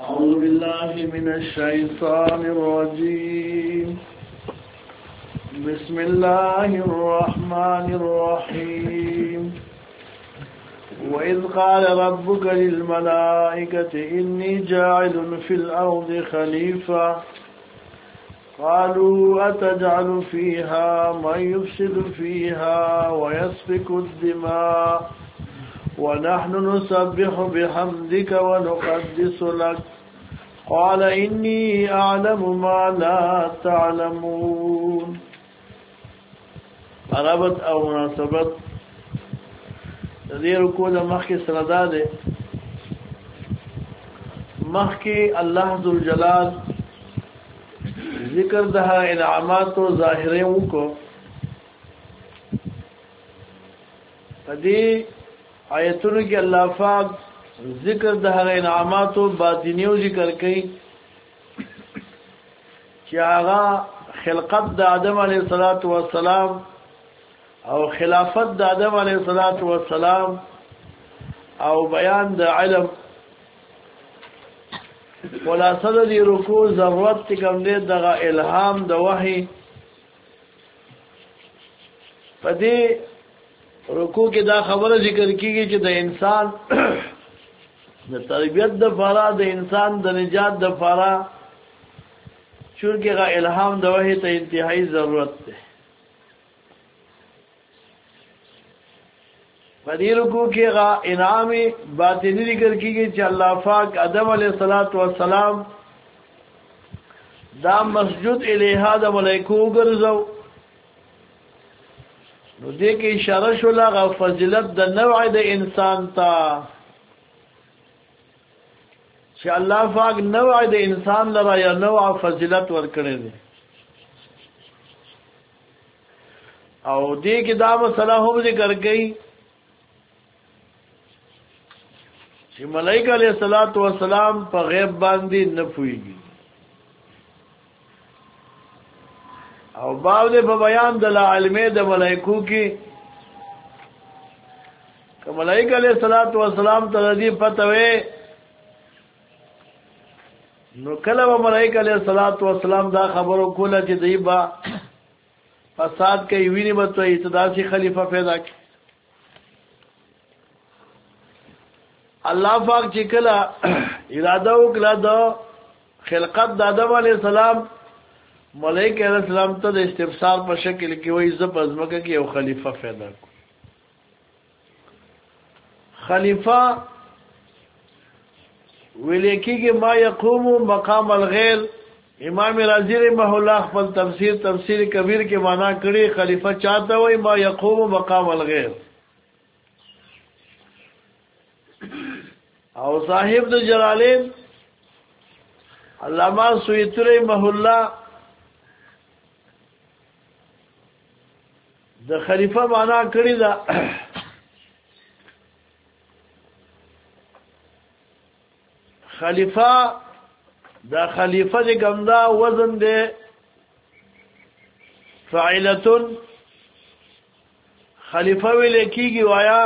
أعوذ بالله من الشيطان الرجيم. بسم الله الرحمن الرحيم. وإذ قال ربك للملائكة إني جاعل في الأرض خليفة قالوا أتجعل فيها من يفسد فيها ويسفك الدماء ونحن نسبح بحمدك ونقدس لك قال إني أعلم ما لا تعلمون. عربت أو مناسبت دې رکوع د مخکې سره دا دی، مخکې الله ذوالجلال ذکر د انعاماتو ظاهري وکړو، په دې آیتونو کې الله پاک ذکر د انعاماتو باطنیو ذکر کوي چې هغه خلقت د آدم علیه السلام او خلافت د آدم علیه السلام او بیان د علم. خلاصه د رکوع ضرورت کوم دی دغه الهام د وحی. په دې رکوع کې دا خبره ذکر کیږي چې د انسان د تربیت د فارا د انسان د نجات د فارا چونکه غا الهام د وحی ته انتهایی ضرورت ده. په دې رکوع کې غا انعام باطنی ذکر کیږي چې الله پاک آدم علیه السلام دا مسجد الیها د ملائکو ګرځاو، نو دې کې اشاره شول غا فضیلت د نوع د انسان ته چې الله پاک نوع د انسان لپاره یا نوع فضیلت ورکړي دي. او دې کې دا مسله هم ذکر کړي چې ملائکه علیہ السلام په غیب باندې نه پوهیږي، او باو دې په بیان د علمه د ملائکو کې که ملائکه علیہ السلام ته دې پته وي، نو کله به ملائکه علیہ السلام دا خبرو کوله چې دی با فساد کوي، ویني به تو اتداسي خلیفہ پیدا کړي. الله پاک چې کله اراده وکړه د خلقت د آدم علیه السلام، ملائکه علیہ السلام ته د استفسار په شکل کې وایي زه په ځمکه کې یو خلیفہ پیدا کړم. خلیفہ ویل کېږي ما یقوم مقام الغیر. امام رازی رحمه الله خپل تفسیر کبیر کې معنا کړي خلیفہ چاته وایي ما یقوم مقام الغیر. او صاحب د جلالین علامہ سیوطی رحمه الله د خلیفہ معنا کړی دا خلیفہ د ګمدا وزن دی فاعلتن. خلیفہ ویل کیږي وایا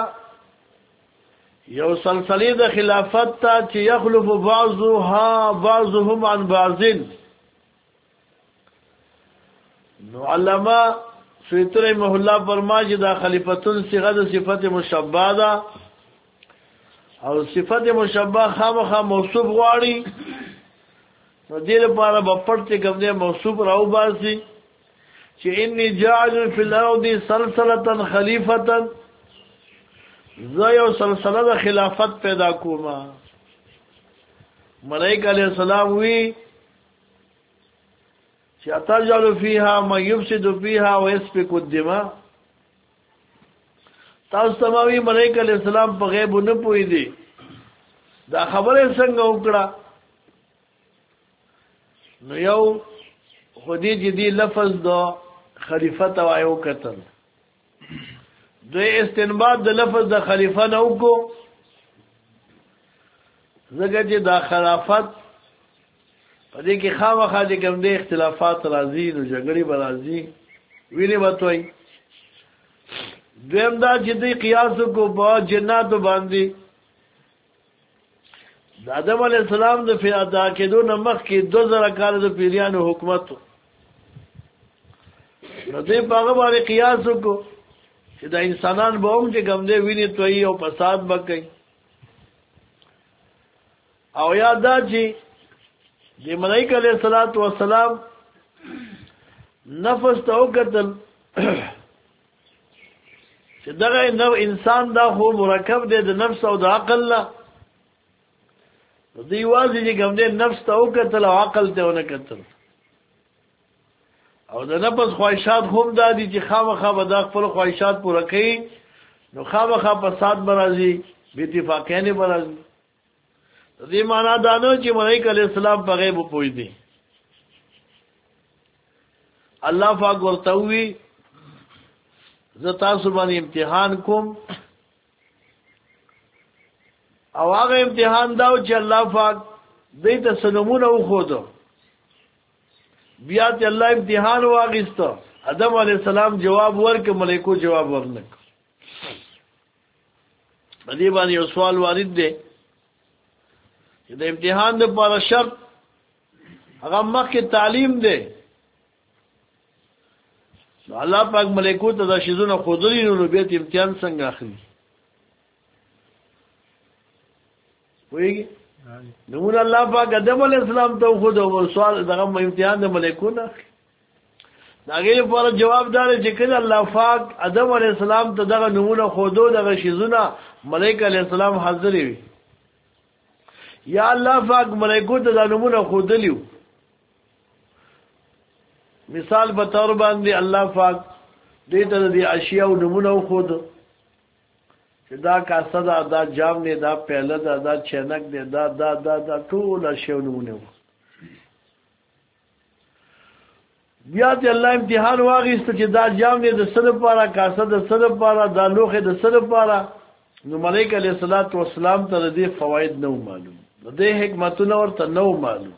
یو سلسله د خلافت ته چې یخلف بعضهم عن بعض. نو علامہ سیوطی رحمه الله فرمایي دا خلیفتون صيغه د صفت مشبہ ده، او صفت مشبہ خامخا موصوف غواړي، نو دې لپاره په پټ کوم دی موصوف راو باسي چې انی جاعل فی الارض سلسله خلیفه، زه یو سلسله د خلافت پیدا کوم. ملائکه علیہ السلام وی چې اتجعل فیها من یفسد فیها ویسفک الدماء. تاسو سماوی ملائکه علیہ السلام په غیب نه پوي دي، دا خبره څنګه وکړه؟ نو یو خودی جدي لفظ دا خلیفت او ایو کتل دوی استنباط د لفظ د خلیفہ نه وکړو، زګه چې دا خلافت په دې کې خامخا د کوم دي اختلافات راځي، نو جګړې به راځي، ویني وتوي. دویم دا چې دې قیاس کو په جنات باندې د آدم علیہ السلام د پیدا کېدو نه مخکې 2000 کال د پیریانو حکومت نو دې په هغه باندې قیاس وکړو چې د انسانان به هم چې کوم دی ویني تویي او فساد به کوي او یاد دا چې د ملائکه علیه الصلاۃ والسلام نفس ته وکتل چې دغه نو انسان دا خو مرکب دی د نفس او د عقل نه دی واځي چې کوم دی نفس ته وکتل او عقل ته ونه کتل او د نفس خواهشات هم دا دي چې خامخا به دا خپل خواهشات پوره کوي نو خامخا فساد برازي بې اتفاقیانې برازي د دې معنا دا نه چې ملائکه علیه السلام په غیب پوه دي الله پاک ورته وی زه تاسو باندې امتحان کوم او هغه امتحان دا چې الله پاک دې ته سنمونه وښودو بیا ته الله امتحان واغسته آدم علیہ السلام جواب ورک ملائکو جواب ورنک باندې باندې یو سوال وارد دی چې د امتحان د لپاره شرط هغه مخکې تعلیم دی نو الله پاک ملائکو ته دا شیزونه خودلی نو بیا امتحان څنګه اخلي وایي نمون الله پاک آدم علیہ السلام ته خود او سوال دغه امتحان د ملائکو نه داګه لپاره جواب دار چې کله الله پاک آدم علیہ السلام ته دغه نمونه خودو دغه شیزونه ملائکه علیہ السلام حاضر وي یا الله پاک ملائکو ته د نمونه خودلیو مثال په تور باندې الله پاک دې ته د اشیاء نمونه خود چې دا کاسه دا دا جام نه دا پهله دا دا چنک دی دا دا دا دا ټول اشیاء نمونه بیا ته الله امتحان واغېست چې دا جام نه د سره پاره کاسه د سره پاره دا لوخه د سره پاره نو ملائکه علیہ الصلوۃ والسلام ته دې فواید نو معلوم دې حکمتونه ورته نو معلوم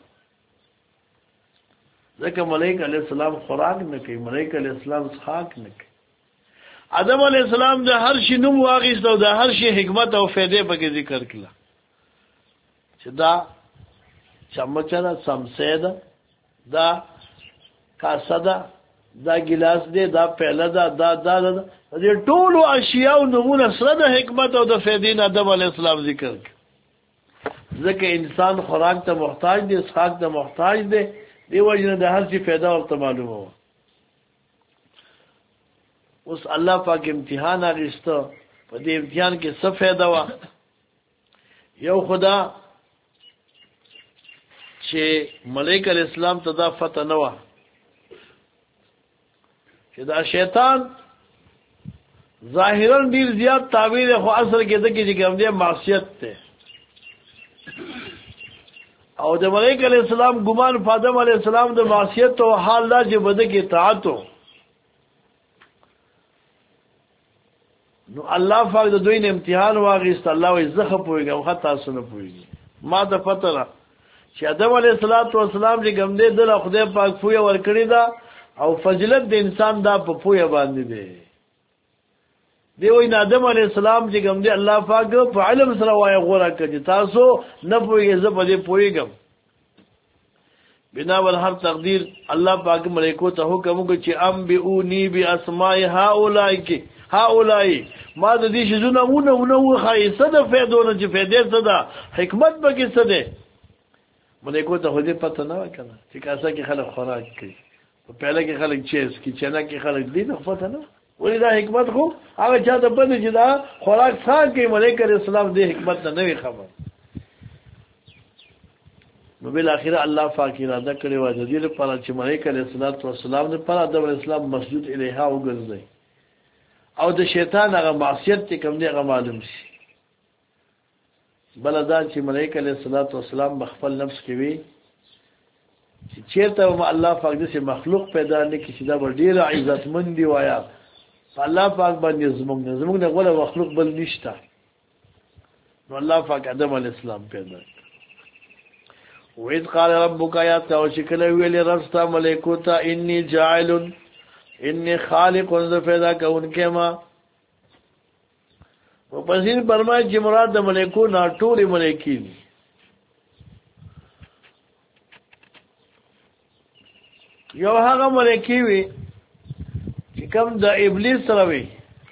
ځکه ملائکه علیہ السلام خوراک نه کوي ملائکه علیہ السلام څښاک نه کوي آدم علیہ السلام د هر شي نوم واغېست او د هر شي حکمت او فائدې پکې ذکر کړل چې دا چمچه ده سمسه ده دا کاسه ده دا ګلاس دی دا پیاله ده دا دا دا دې ټولو اشیاء نمونه سره د حکمت او د فائدې نه آدم علیہ السلام ذکر کړ ځکه انسان خوراک ته محتاج دی څښاک ته محتاج دی دی وجنه د هر شي فائدہ ورته معلومه و اوس الله پاک امتحان اغسته په دې امتحان کې څه فائدہ و یو خدا چې ملائکه علیہ السلام ته دا فتح نه و چې دا شیطان ظاهرا ډیر زیات تعبیر خو اصل کې د کې کوم دی معصیت ته او د ملائکه علیہ السلام ګمان په آدم علیہ السلام د معصیت او حال دا چې بده کې اطاعت نو الله پاک د دوی نه امتحان واغېست الله وي زخه پويګم خطا سن پويګي ما ته پته را چې آدم علیہ السلام چې ګم دې د خدای پاک پوي ور کړی دا او فضیلت د انسان دا په پوي باندې دی دی وای نه آدم علیہ السلام چې ګم دې الله پاک په علم سره وای غوړه کړي تاسو نه پويږئ زه په دې پويګم بنا ول هر تقدیر الله پاک ملائکو ته حکم وکړي چې انبئونی باسماء هؤلاء ما د دې شزونه ونه خایسه د فائدونه چې فائدې څه ده حکمت به کې څه ده ملائکو ته هدي پته نه وکړه چې کاسه کې خلک خوراک کوي په پهله کې خلک چیز کې چنه کې خلک دې نه پته نه ولې دا حکمت خو هغه چا ته پته چې دا خوراک څنګه کوي ملائکه رسول الله دې حکمت نه وي خبر نو بل اخره الله پاک اراده کړې و د دې لپاره چې ملائکه رسول الله د پر آدم اسلام مسجود الیها وګرځي او د شیطان هغه معصیت چې کوم دی هغه معلوم شي بلدا چې ملائکه علیہ الصلوۃ والسلام بخفل نفس کې وي چې چیرته الله پاک دې مخلوق پیدا نه کړي چې دا ډیر عزتمن دی وایا الله پاک باندې زموږ نه غوړه مخلوق بل نشته نو الله پاک آدم علیہ السلام پیدا وإذ قال ربك يا توشكل ویل رستا ملائکو ته انی جاعل انی خالق ذ پیدا کونکه ما و پسین فرمای چې مراد د ملائکو نه ټول ملائکی دي یو هغه ملکی وي چې کوم د ابلیس سره وي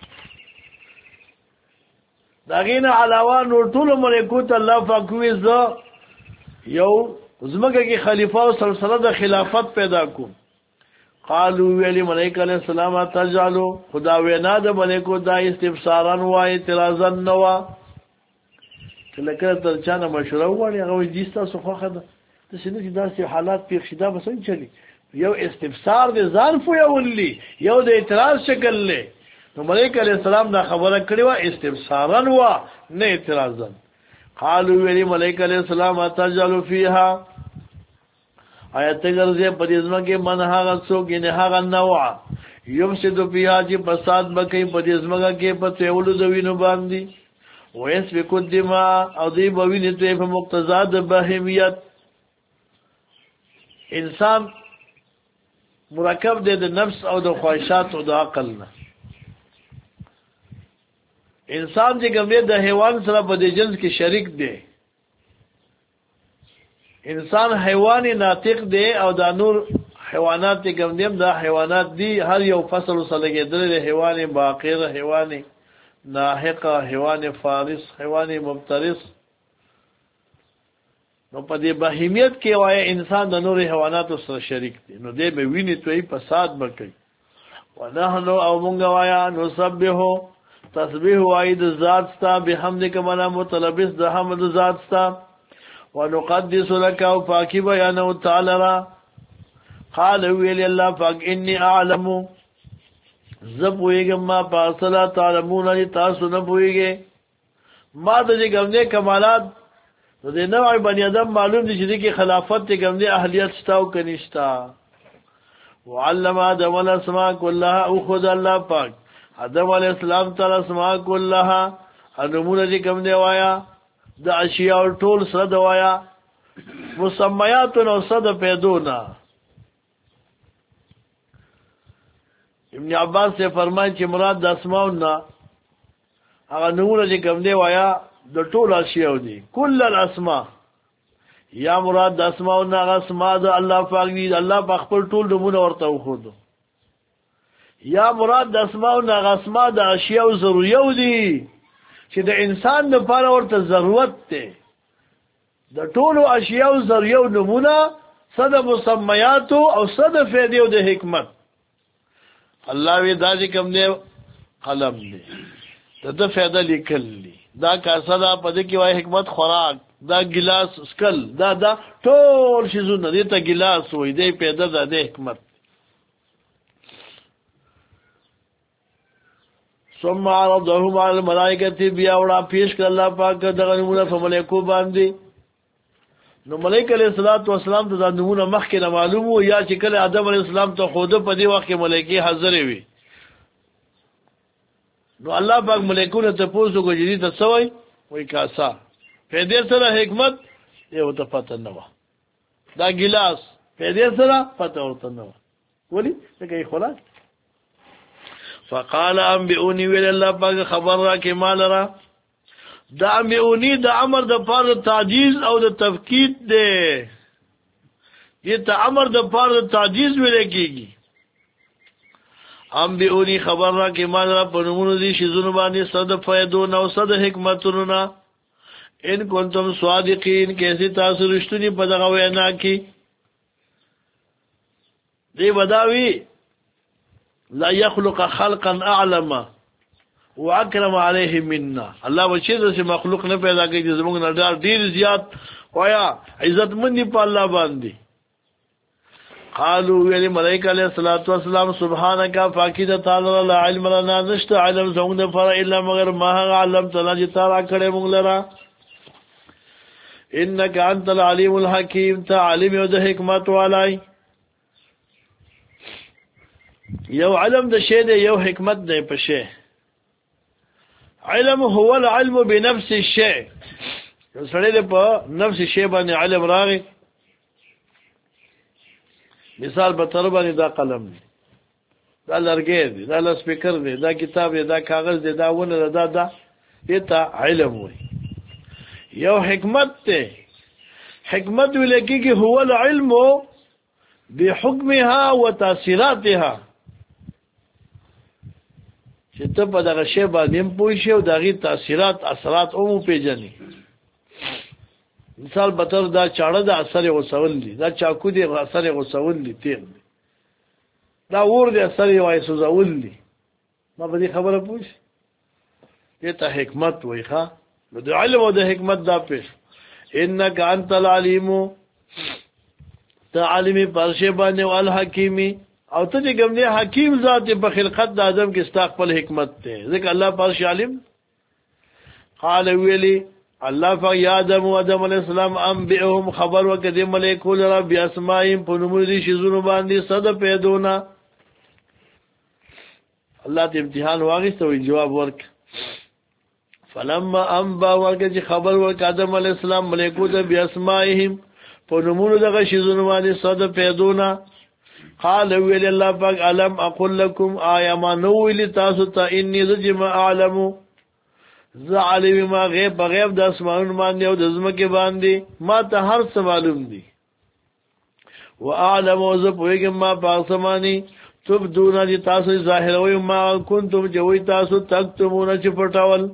دا غینه علاوه نور ټول ملکوت الله فقوي ز یو زمګه کې خلیفہ او سلسله د خلافت پیدا کو قالو ویلی ملائکه علیہ السلام تجعلوا خدا وینا د ملکو دا استفساران و اعتراضن نو کله کله تر چانه مشوره وغواړي هغه دې تاسو خوخه ده د شنو چې داسې حالات پیښ شي دا به څنګه چلی یو استفسار د ځان فو یولي یو د اعتراض شکل له نو ملائکه علیہ السلام دا خبره کړې و استفسارن و نه اعتراضن قالو ویلی ملائکه علیہ السلام تجعلوا فيها آیت ګرځي په دې ځما کې من هغه څوک نه هغه نوع یمسد فيها چې فساد بکې په دې ځما کې په تیولو د وینو باندې ویس بکدما او دی بوینه ته په مقتضا د بهیمیت انسان مرکب دی د نفس او د خواهشات او د عقل نه انسان چې کوم د حیوان سره په دې جنس کې شریک دی انسان حیوانی ناطق دی او دا نور حیوانات چې کوم دي دا حیوانات دي هر یو فصل سره کېدل حیوان باقر حیوان ناحقه حیوان فارس حیوان مفترس نو په دې بهیمیت کې وای انسان د نور حیوانات سره شریک دی نو دې به ویني توي فساد وکړي ونحنو او مونږ وایا نو سبحو تسبیح وای د ذات ستا بحمدک منا متلبس د حمد ذات ستا ونقدس لك او پاکی بیانو تعالی را قال ویل الله پاک انی اعلم زبویګم ما پاسلا تعلمون تاسو نه بویګه ما د دې ګمنه کمالات د نوع بنی آدم معلوم دي چې کې خلافت ته ګمنه اهلیت شتا او کنيشتا وعلم آدم الاسماء كلها او خد الله پاک آدم علیہ السلام تعالی اسماء كلها انمونه دې ګمنه وایا د اشیاء ټول سره د وایا مسمیات نو صد پیدونا ابن عباس سے فرمایي چې مراد د اسماءنا هغه نمونه چې کوم دی وایا د ټول اشیاء دي کل الاسماء یا مراد د اسماءنا هغه اسماء د الله پاک دي الله په خپل ټول نمونه ورته وخورو یا مراد د اسماءنا هغه اسماء د اشیاء ضروري دي چې د انسان لپاره ورته ضرورت ده د ټولو اشیاء ذریعہ نمونه صد مسمیات او صد فائدې او د حکمت الله وی دا چې کوم دی قلم دی د فائدہ لیکل دی دا کاسه دا پدې کې وای حکمت خوراک دا ګلاس اسکل دا ټول شیزونه دي ته ګلاس وای دی پیدا ده د حکمت ثم عرضهم على الملائکه بیا وړا پیش کړ الله پاک دغه نمونه په ملائکو باندې نو ملائکه علیہ الصلوۃ والسلام ته دا نمونه مخکې معلوم وو یا چې کله آدم علیہ السلام ته خود په دی وخت کې ملائکه حاضر وي نو الله پاک ملائکو ته پوښتنه کوي چې تاسو وای کاسا پیدا سره حکمت یو ته پته نه و دا ګلاس پیدا سره پته ورته نه و ولی دغه خلاص فقال انبئوني ویل الله پاک خبر را کې مال را دا انبئوني د امر د پر تعجیز او د تفکید دی دې ته امر د پر تعجیز ویل کېږي انبئوني خبر را کې مال را په نمونه دي شي زونه باندې صد فائدو نو صد حکمتونو نا ان کنتم صادقین کیسه تاسو رښتونی په دغه وینا کې دی بداوی لا يخلق خلقا اعلم واكرم عليه منا الله بچی د مخلوق نه پیدا کوي چې زموږ نه ډیر زیات وایا عزت مندي په الله باندې قالوا يا ملائکه علیہ الصلوۃ والسلام سبحانك فاکید تعالی لا علم لنا نشت علم زموږ نه فر الا مگر ما علم تعالی چې تعالی کړه موږ لرا انك انت العليم الحكيم تعلم او د حکمت والای یو علم د شی دی یو حکمت دی په شی علم هو العلم بنفس الشيء سړی په نفس شی باندې علم راغی مثال په تر باندې دا قلم دی دا لرګی دی دا سپیکر دی دا کتاب دی دا کاغذ دی دا ونه دا دته علم وي یو حکمت ته حکمت ولکه هو العلم بحکمها وتاثیراتها چې ته په دغه شی باندې پوه شې او دغه تاثیرات اثرات او پیژنې. مثال به تر دا چاړه د اثر غوسول دي، دا چاکو دی اثر غوسول دي، تیر دی، دا اور دی اثر وای سوزول دي. ما به دې خبره پوښ دې ته حکمت وای ښا نو د علم او د حکمت دا پیش. انک انت العلیم، ته عالم پرشه باندې او الحکیمی، او ته چې کوم دی حکیم ذات په خلقت د آدم کې استقبال حکمت ته ځکه الله پرشه عالم. قال ویلی الله فیا آدم و آدم علیہ السلام انبئهم خبر وکړي ملائکه لرا بیا اسماءهم په نومونو دي شذونو باندې صد پیدونا. الله ته امتحان واغسته او جواب ورک. فلما انبا ورکړي خبر ورک آدم علیہ السلام ملائکه ته بیا اسماءهم په نومونو دغه شذونو باندې صد پیدونا. قال ویل الله پاک علم اقول لكم آیا ما نو ویل تاسو ته انی ذم اعلم ذعلم ما غیب بغیب د اسمانونو باندې او د زمکه باندې ما ته هر څه معلوم دي. واعلم ذ پویګم ما پاسمانی تبدون دي تاسو ظاهر وي ما کنتم جوي تاسو تکتمون چې پټاول.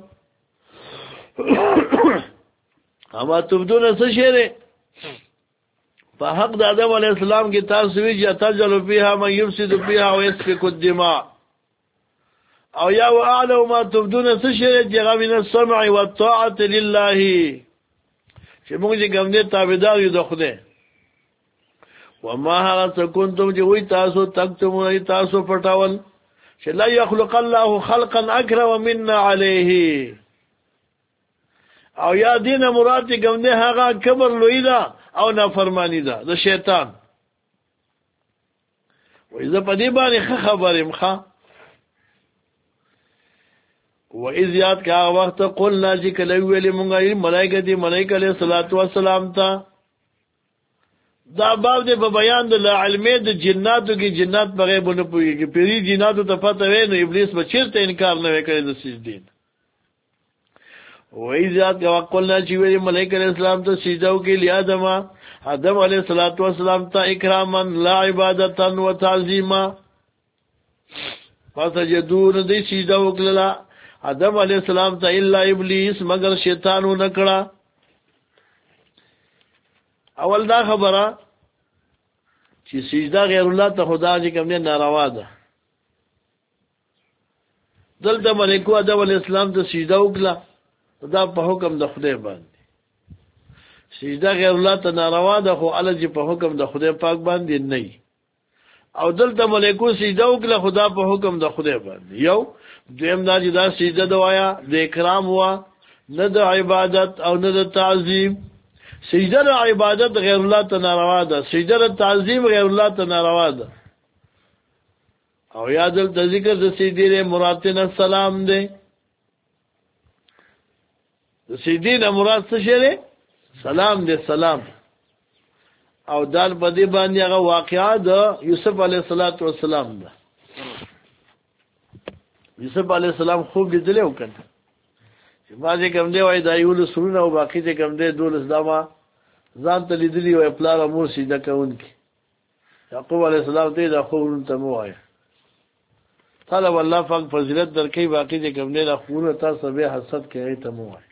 اما تبدون څه شی په حق د آدم علیہ السلام کې تاسو وی چې تجلو فيها من يفسد فيها ويسفك الدماء، او یا واعلم ما تبدون څه شی چې غو من السمع والطاعه لله چې موږ چې کوم دې تابعدار یو د خدای. وما هغه كنتم چې وی تاسو تکتمون تاسو پټاول چې لا يخلق الله خلقا اكرم منا عليه، او یا دین مراد کوم دې هغه کبر لوی دا او نافرمانی ده د شیطان. و اذا په دې باندې خبرم ښه و اذ یاد کا وخت قلنا چې کله ویلې مونږه ملائکه دي ملائکه علیہ الصلوۃ والسلام ته دا باب دې په بیان د علمي د جناتو کې جنات په غیب نه پوهیږي، پیری جناتو ته پته وې نو ابلیس به چیرته انکار نه وکړي د سجدې. وای ذات کا قلنا چې ویلې ملائکه علیہ السلام ته سجده وکړي آدم علیہ الصلوۃ والسلام ته اکراما لا عبادتا و تعظیما. فسجدون دې سجده وکړه آدم علیہ السلام ته الا ابلیس مگر شیطان نکړه. اول دا خبره چې سجده غیر الله ته خدا چې کوم نه ناروا ده. دلته ملائکه آدم علیہ السلام ته سجده وکړه دا په حکم د خدای باندې. سجده غیر الله ته ناروا ده خو الله چې په حکم د خدای پاک باندې نه. او دلته ملائکه سجده وکړه خدا په حکم د خدای باندې. یو دویم دا چې دا سجده دوایا د اکرام وا نه د عبادت او نه د تعظیم. سجده د عبادت غیر الله ته ناروا ده، سجده د تعظیم غیر الله ته ناروا ده. او یا دلته ذکر د سجده مراد نه سلام ده. د سجده مراد څه شی؟ سلام دې سلام. او دال بدی باندې هغه واقعا د یوسف علیه السلام ده. یوسف علیه السلام خوب لیدل او کنه چې باندې کوم دی وای دا یو سرونه او باقی ته کوم دی دولس دما ځان ته لیدلی او پلار مور سیده کوونکی. یعقوب علیه السلام ته دا خوب ته مو وای طلب الله پاک فضیلت درکې باقی ته کوم دی دا خوونه تاسو به حسد کوي ته مو وای.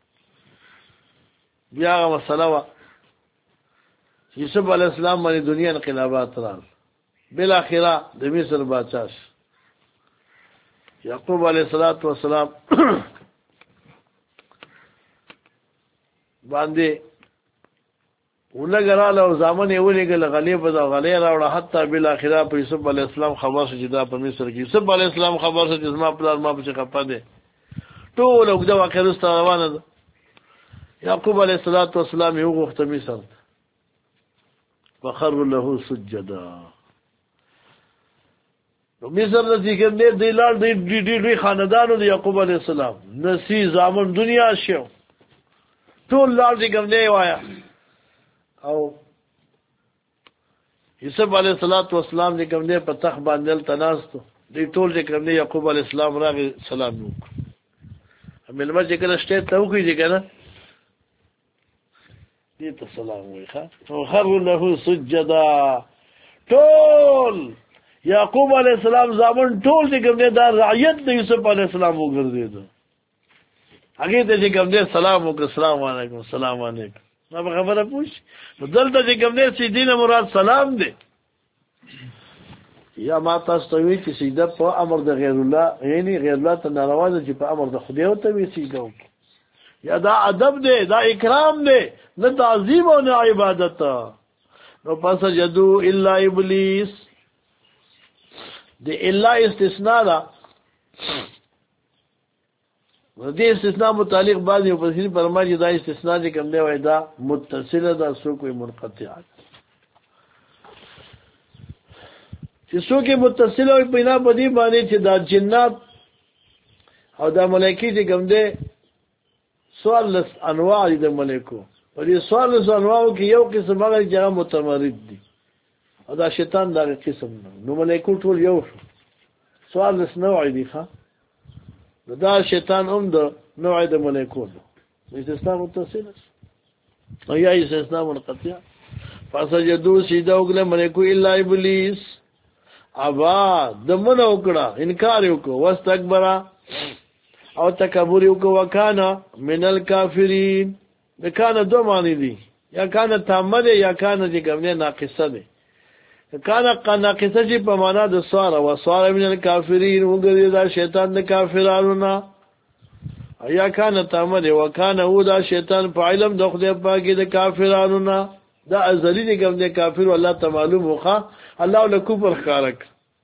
بیا هغه مسله وا یوسف علیہ السلام باندې دنیا انقلابات رال بالاخره د مصر بادشاہ یعقوب علیہ السلام باندې ولګراله او ځامن یې ولګل غلیب دا غلی راوړه حتی بالاخره په یوسف علیہ السلام خبر شو چې دا په مصر کې یوسف علیہ السلام خبر شو چې زما پلار ما په خپه ده ټول وګدا واقعه رسته روانه ده. یعقوب علیہ السلام یو غوښته مصر وخر له سجدا. نو مصر د ذکر دی لار دی خاندانو د یعقوب علیہ السلام نسی زامن دنیا شو ټول لار دی کوم دی وایا. او یوسف علیہ السلام دی کوم دی په تخ باندې تناستو دی ټول دی کوم دی یعقوب علیہ السلام راغی سلام وکړ. ملما چې کله شته ته وکړي دی کنه دې ته سلام وایخه. وخر له سجدا ټول یعقوب علیہ السلام زامن ټول چې کوم دي دا رعیت د یوسف علیہ السلام وګرځیدو هغه ته چې کوم دي سلام وکړه السلام علیکم السلام علیکم ما خبره پوښ دلته چې کوم دي چې دین مراد سلام دی یا ما تاسو ته وی چې سجده په امر د غیر الله یعنی غیر الله ته ناروا ده چې په امر د خدای او ته وی سجده وکړي یا دا ادب دی دا اکرام دی نه تعظیم او نه عبادت نو پس جدو الا ابلیس د الا استثناء دا دې استثناء متعلق بعض مفسرین فرمایي دا استثناء چې کوم دی وای دا متصله ده سو کوئی منقطع چې څوک متصل وي په نه بدی باندې چې دا جنات او دا ملائکې چې کوم دي سوال انواع دي د ملائکو په دې سوال انواع کې یو قسم هغه چې متمرد دي او دا شیطان دا قسم نو ملائکو ټول یو سوال نوع دي ښا دا شیطان هم د نوع د ملائکو ده استثناء متصل او یا استثناء منقطع فسجدوا سجدا وکړه ملائکو الا ابلیس ابا دمن وکړه انکار وکړه واستكبر او تکبر وکړه وکانا من الکافرین کانا دو معنی دي یا کانا تامه ده یا کانا چې کومه ناقصه ده کانا ناقصه چې په معنا د سوار او سوار من الکافرین وګړي دا شیطان د کافرانو نه یا کانا تامه ده وکانا هو دا شیطان په علم د خدای پاکي د کافرانو نه دا ازلی دي کوم د کافر الله تعالی معلوم وخه الله له کفر خارق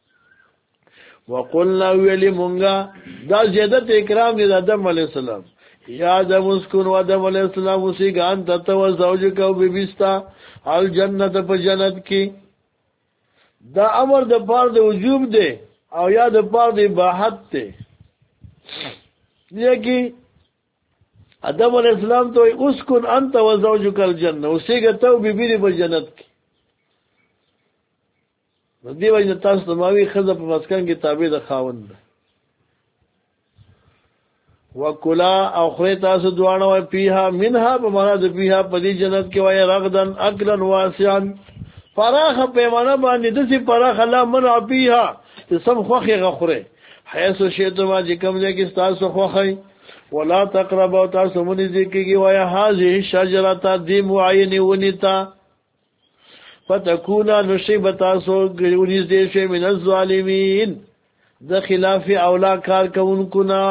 وقلنا ویلی مونږه دا زیادت اکرام دی د آدم علی السلام یا آدم اسکن و آدم علی السلام اسی ګان ته و زوجک او بیبستا الجنت په جنت کې دا امر د پاره د وجوب دی او یا د پاره د اباحت دی یکی آدم علی السلام ته اسکن انت و زوجک الجنه اسی ګته او بیبی په جنت کې دی وایي تاسو ته ماوي خزه په مسکن کې تابع د خاوند وکلا او خره تاسو دوانه وای پیها منها په معنا د پیها په دې جنت کې وای رغدن اکلن واسعا فراخ پیمانه باندې د سي فراخ الله منع پیها چې سم خوخه غخره حيث شئتم ما چې کوم ځای کې تاسو خوخه ولا تقربوا تاسو مونږ ذکرږي وای هذه شجره دي معینه ونیتا فتكونا نشيبتا سو غونیز دې شي من الظالمین د خلاف اولا کار کوونکو نا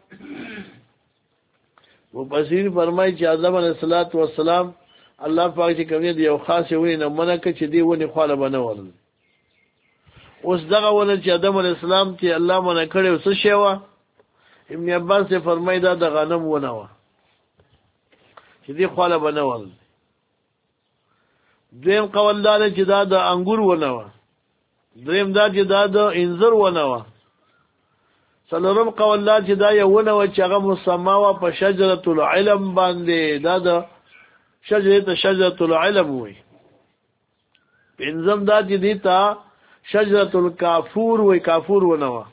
مفسرین فرمایي چې آدم علیه السلام الله پاک چې کوي دی یو خاص وي نه منکه چې دی ونی خاله بنول اوس دغه ونه چې آدم علیه السلام ته الله منع کړو څه شی و ابن عباس فرمایي دا د غنم ونه و چې دی خاله بنول دریم قول دا چې دا د انګور ونه و دریم دا چې دا د انځر ونه و څلورم قول دا چې دا یو ونه و چې هغه مسما و په شجره العلم باندې دا د شجره العلم وي پنځم دا چې دی تا شجره الکافور وي کافور ونه و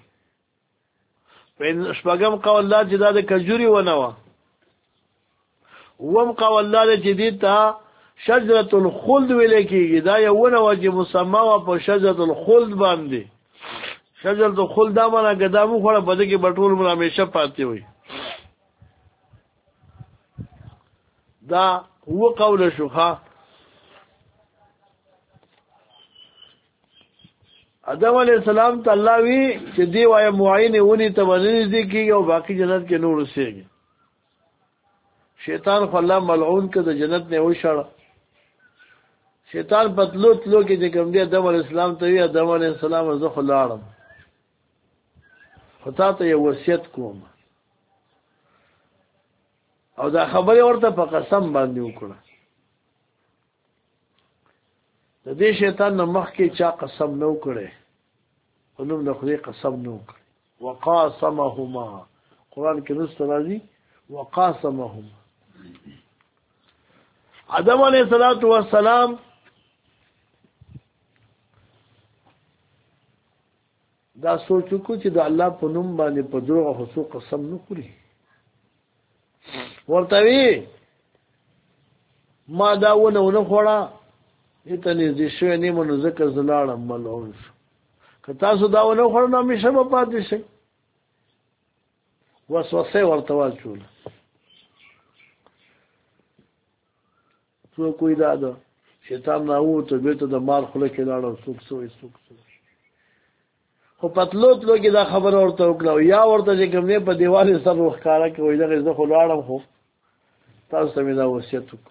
شپږم قول دا چې دا د کجوري ونه و وم قول دا چې دی تا شجره الخلد ویل کېږي دا یو ونه وجه مسما و په شجره الخلد باندې شجره الخلد دا معنا ګدامو خوړه بده کې بټول مر همیشه پاتې وي دا هو قول شوخه آدم علیہ السلام ته الله وی چې دی وای معین ونی ته باندې دي کېږي او باقی جنت کې نور وسیږي شیطان خو الله ملعون کړه د جنت نه وشړ شیطان پتلو تلو کې چې کوم دی آدم علیہ السلام ته وی آدم علیہ السلام زه خلاړم خدای ته یو وصیت کوم او دا خبره ورته په قسم باندې وکړه د دې شیطان نه مخکې چا قسم نه وکړي ونوم د خدای قسم نه وکړي وقاسمهما قران کې نص راځي وقاسمهما آدم علیہ السلام دا سوچ کو چې د الله په نوم باندې په دروغ او حقوق قسم نه خوري ورته وی ما دا ونه خوړه ایته نږدې شوی نیمه نو ځکه زه لاړم ملعون شو که تاسو دا ونه خوړل نو همیشه به پاتې شئ وسوسه ورته واچوله څوک وایي دا ده شیطان راووته بېرته د مار خوله کې لاړ او څوک سوی خو پتلو تلو کې دا خبره ورته وکړه یا ورته چې کوم دی په دیوال سر وښکاره کې وایي دغه زه خو لاړم خو تاسو ته مې دا وصیت وکړو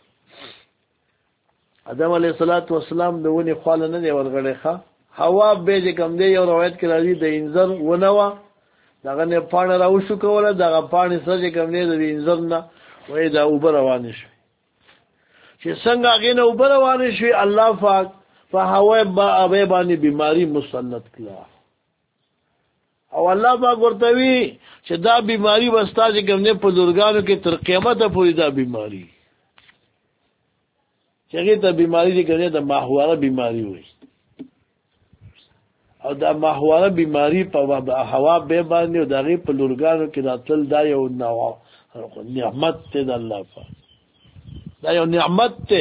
آدم علیه السلام د ونې خواله نه دی ورغلی ښه هوا به چې کوم دی یو روایت کې راځي د انځر ونه وه دغه نه پاڼه راوشو کوله دغه پاڼې سره چې کوم دی د انځر نه وایي دا اوبه روانې شوې چې څنګه هغې نه اوبه روانې شوې الله پاک په هغې باندې بیماري مسلط کړه او الله پاک ورته وی چې دا بیماری به ستا چې کوم دی په لورګانو کې تر قیامته پورې دا بیماری چې هغې ته بیماری چې کوم دی د ماهواره بیماری وایي او دا ماهواره بیماری په هوا به باندې او د هغې په لورګانو کې راتل دا یو نعمت دی د الله پاک دا یو نعمت دی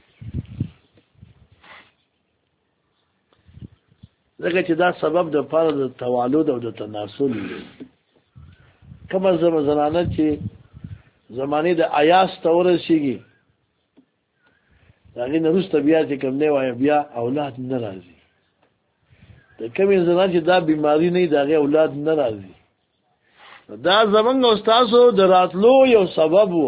ځکه چې دا سبب د پاره د توالد او د تناسل دی کومه زنانه چې زمانې د ایاس ته ورسېږي د هغې نه وروسته بیا چې کوم دی وایي بیا اولاد نه راځي د کومې زنانه چې دا بیماري نه وي د هغې اولاد نه راځي دا زمونږ او ستاسو د راتلو یو سبب و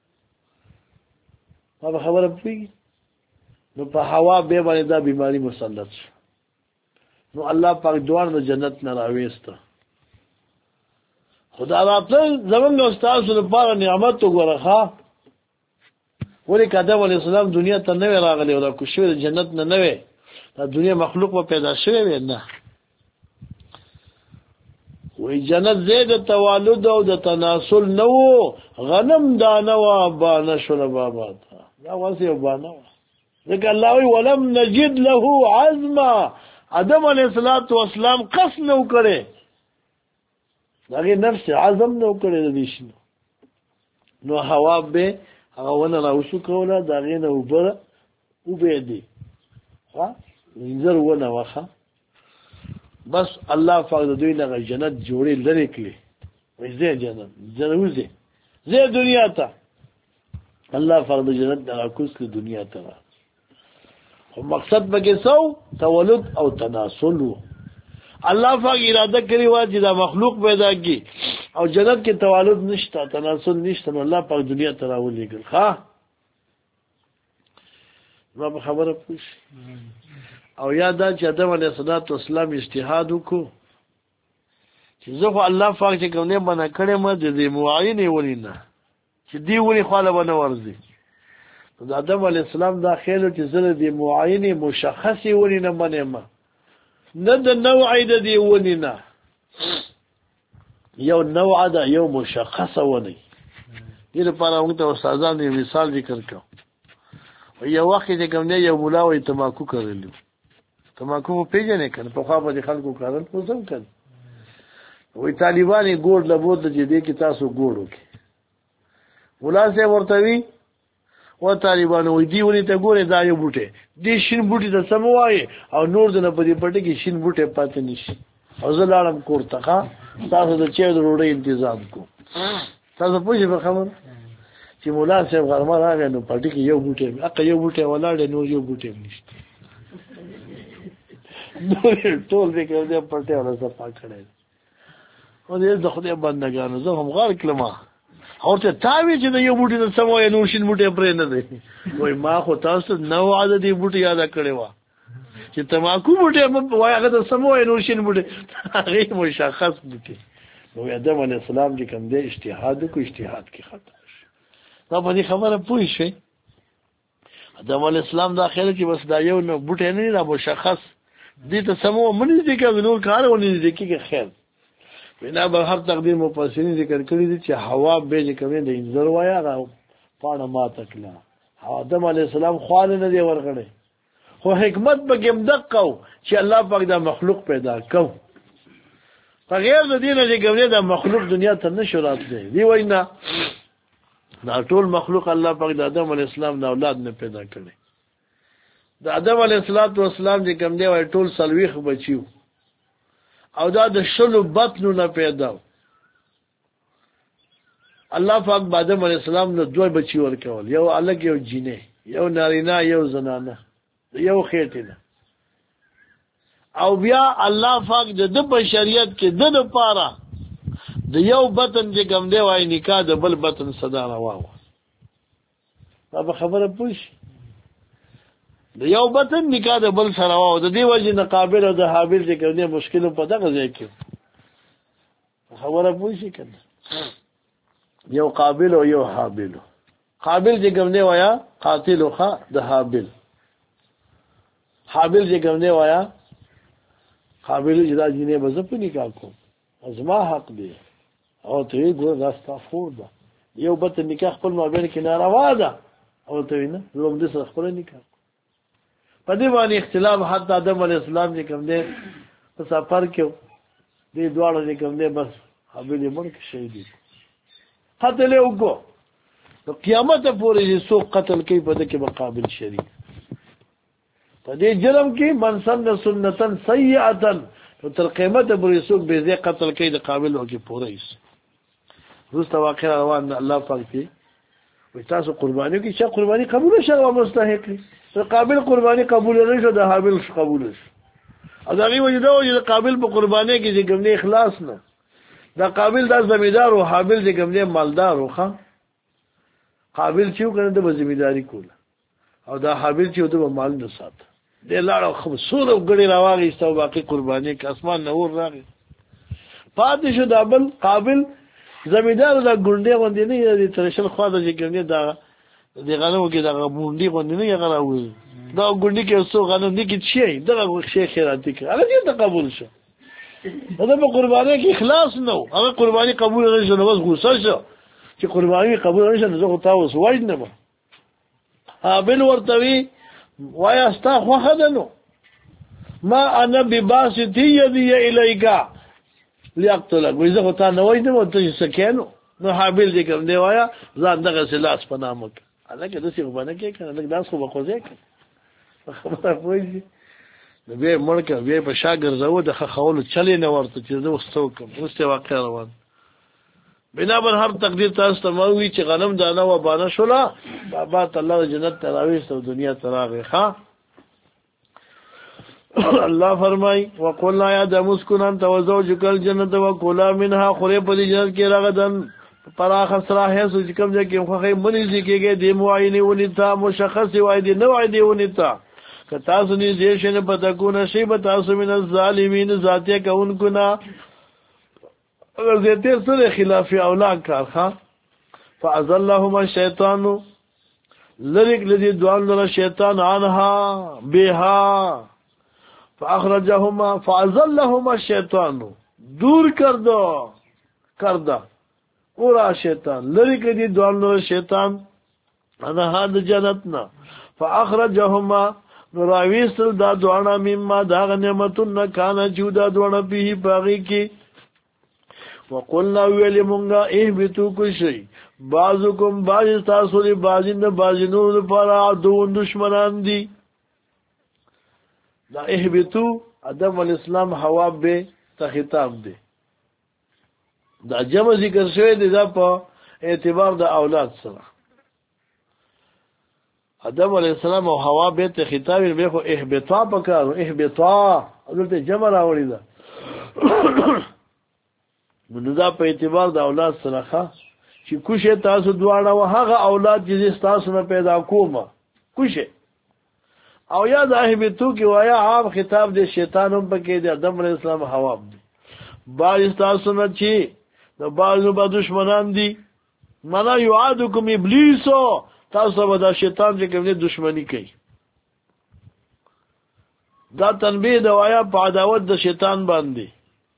ما به خبره پوهېږي نو په هوا بیا باندې دا بیماري مسلط شو نو الله پاک دوار د جنت نه راوېسته خدا راتل زمونږ او ستاسو لپاره نعمت وګوره ښه ولې که آدم علیه السلام دنیا ته نه وی راغلی او راکوز شوی د جنت نه نه وی دا دنیا مخلوق به پیدا شوی وی نه وی جنت ځای د توالد او د تناسل نه و غنم دانه وه بانه شوله بابا ته دا واسې یو بانه وه ځکه الله وی ولم نجد له عزما آدم علیه السلام قص نه و کړی د هغې نفس عزم نه و کړی د دې شنو نو هوا به هغه ونه راوشو کوله د هغې نه اوبه وبېدې انځر ونه وه بس الله پاک د دوی نه جنت جوړې لرې کړې وایي ځې جنت وځې ځې دنیا ته الله پاک د جنت نه راکوز کړې دنیا ته خو مقصد پکې سو تولد او تناسل و الله پاک اراده کړې وه چې دا مخلوق پیدا کړي او جنت کې توالد نشته تناسل نشته نو الله پاک دنیا ته راولېږل ښه ما په خبره پوه شي او یا دا چې آدم علیه السلام اجتهاد وکړو چې زه خو الله پاک چې کوم دی منع کړی مه د دې معاینې ونې نه چې دې ونې خواله به نه ورځي نو د آدم علیه السلام دا خیال و چې زه د دې معاینې مشخصې ونې نه منې نه د نوعې د دې ونې نه یو نوع ده یو مشخصه ونې دې لپاره موږ ته استادانو یو مثال ذکر کړو یو وخت چې کوم دی یو ملا وایي تماکو کرلی تماکو پیژنې که نه پخوا به د خلکو کرل اوس هم کوي وایي طالبان یې ګوډ له بوتله چې دې کې تاسو ګوډ وکړي ملا صاحب ورته وي و طالبانو وایي دې ونې ته ګورې دا یو بوټی دې شین بوټي ته څه مه وایې او نور د نه په دې پټي کې شین بوټی پاتې نه شي او زه لاړم کور ته ښه تاسو د چای د ډوډۍ انتظام کوم تاسو پوه شئ په خبره چې ملا صاحب غرمه راغی نو پټي کې یو بوټی هغه یو بوټی ولاړ دی نور یو بوټی هم نشته نور ټول دې کوم دی پټی ولا صفا کړی او دې د خدای بندګانو زه هم غار کړم او ته تاوی چې د یو بوټي د سمو یا نور شین بوټی پرې نه دی وای ما خو تاسو نو عادت دې بوټي یاد کړی و چې تماکو بوټي وای هغه د سمو یا نور شین بوټي هغه مشخص بوټي نو آدم علیه السلام چې کوم دی اجتهاد کو اجتهاد کې خطا دا په دې خبره پوه شئ آدم علیه السلام دا خیال چې بس دا یو نو بوټی نه دا مشخص دې ته سمو منځ دې کې نور کار ونی دې کې خیر بنا به هر تقدیر مفسرین ذکر کړی دي چې هوا به چې کومه د انځر وایا غو پاڼه ما تکلا آدم علیه السلام خوان نه دی ورغړي خو حکمت به کوم دقه چې الله پاک دا مخلوق پیدا کو بغیر د دې نه چې کومه دا مخلوق دنیا ته نشو راتلی دی وینا دا ټول مخلوق الله پاک د آدم علیه السلام د اولاد نه پیدا کړي د آدم علیه السلام چې کوم دی وای ټول سلويخ بچیو او دا د شلو بطنو نه پیدا الله پاک آدم علیه السلام نو دوه بچی ورکول یو الګ یو جینې یو نارینه یو زنانه یو خېټه او بیا الله پاک د بشریت کې د لپاره د یو بطن چې کوم دی وای نکاح د بل بطن صدا راو دا خبره پوښ د یو بطن نکاح د بل سره واو د دې وجه نه قابل او د حابل چې کوم دی مشکل په دغه ځای کې خبره پوښی کنه یو قابل او یو حابل قابل چې کوم دی وایا قاتل خو د حابل حابل چې کوم دی وایا قابل چې دا جنې بزپ نکاح کوم ازما حق دی او ته ګور راستا فور ده یو بطن نکاح خپل مابین کې ناروا ده او ته نه لوم دې سره خپل نکاح په دې باندې اختلاف حتی آدم علیه السلام چې کوم دی په سفر کې دې دواړو چې کوم دی بس حابل یې مړ کې شهید دي قتل یې وکړو نو قیامت پورې چې څوک قتل کوي په دې کې مقابل شریک په دې جرم کې من سن سنتن سیئه نو تر قیامت پورې څوک به دې قتل کوي د قابل او کې پوره یې روسته واقع روان الله پاک دې وي تاسو قرباني کې چې قرباني قبول شي او مستحق دي قابل قرباني قبول نه شو د حابل قبول شو او دا غي وجه دا چې قابل په قرباني کې چې کوم نه اخلاص نه دا قابل دا زمیدار او حابل چې کوم نه مالدار وخه قابل چې کنه د زمیداری کوله او دا حابل چې د مال نه سات د لاړو خمسور غړي راوغي استو باقي قرباني کې اسمان نور راغی پاتې شو دا بل قابل زمیدار دا ګونډه باندې نه د ترشل خوا د چې کوم نه دا د غنمو کې دا ګونډي باندې نه غراوي دا ګونډي کې اوسو غنم دي کې شي دا شي خیراتي کې هغه دې قبول شو دا په قرباني کې اخلاص نه هغه قرباني قبول نه شو نو بس غوسه شو چې قرباني قبول نه شو نو زه تاسو وایي نه ما حابل ورتوي وایا استا خو خدنو ما انا بباسطي يدي اليك ليقتلك وإذا تا نه وای نو ته سکینو نو حابل دې کوم دی وایا ځان دغه سلاس پنامک الکه د څه باندې کې کنه لکه داس خو بقوزه کې خبره پوهیږي نو به مړکه به په شاګر زو د خولو چلې نه ورته چې زه وستو کوم واستي واقع روان بنابر هر تقدیر تاسو ته موي چې غنم دانه و بانه شولا بابا الله جنت تراوي سو دنیا تراغه ښا الله فرمای وقلنا يا آدم اسكن انت وزوجك الجنه وكلا منها خري په جنت کې راغدن پراخ سره هي سوچ کوم چې خو خې منی ذکرګه د معاینه ونیتا مشخص وای دي نو وای دي ونیتا که تاسو نه دې شنه پتاکونه شی به تاسو من الظالمین ذاتیه کوونکو نه اگر زیته سره خلاف اولاد کارخه فازلهما الشیطان لریک لدی دوان له شیطان عنها بها فازلهما الشیطان دور کردا پورا شیطان لری کدی دوان له شیطان انا هاد جنتنا فاخرجهما راویسل دا دوانا مما دا نعمتون کانا جودا دوانا پیه باغی کی وقلنا ویلی منگا احبتو کشی بعضکم بعض تاسولی بعضین بعضینون پارا عدوون دشمنان دی دا احبتو آدم علیہ السلام حواب بے تا خطاب دی دا جمع ذکر شوی دی دا پا اعتبار دا اولاد سره آدم علیہ السلام او حوا به ته خطاب به خو احبطا پکارو احبطا دلته جمع راوړی دا نو دا په اعتبار د اولاد سره چې کوشه تاسو دواړه او هغه اولاد چې تاسو نه پیدا کومه کوشه او یا د احبطو کې وایا عام خطاب د شیطانم پکې د آدم علیہ السلام حوا دی باز تاسو نه چې د بازو به دشمنان دي منا یعادکم ابلیسو تاسو به دا شیطان چې کومه دشمنی کوي دا تنبیه د وایا په عداوت د شیطان باندې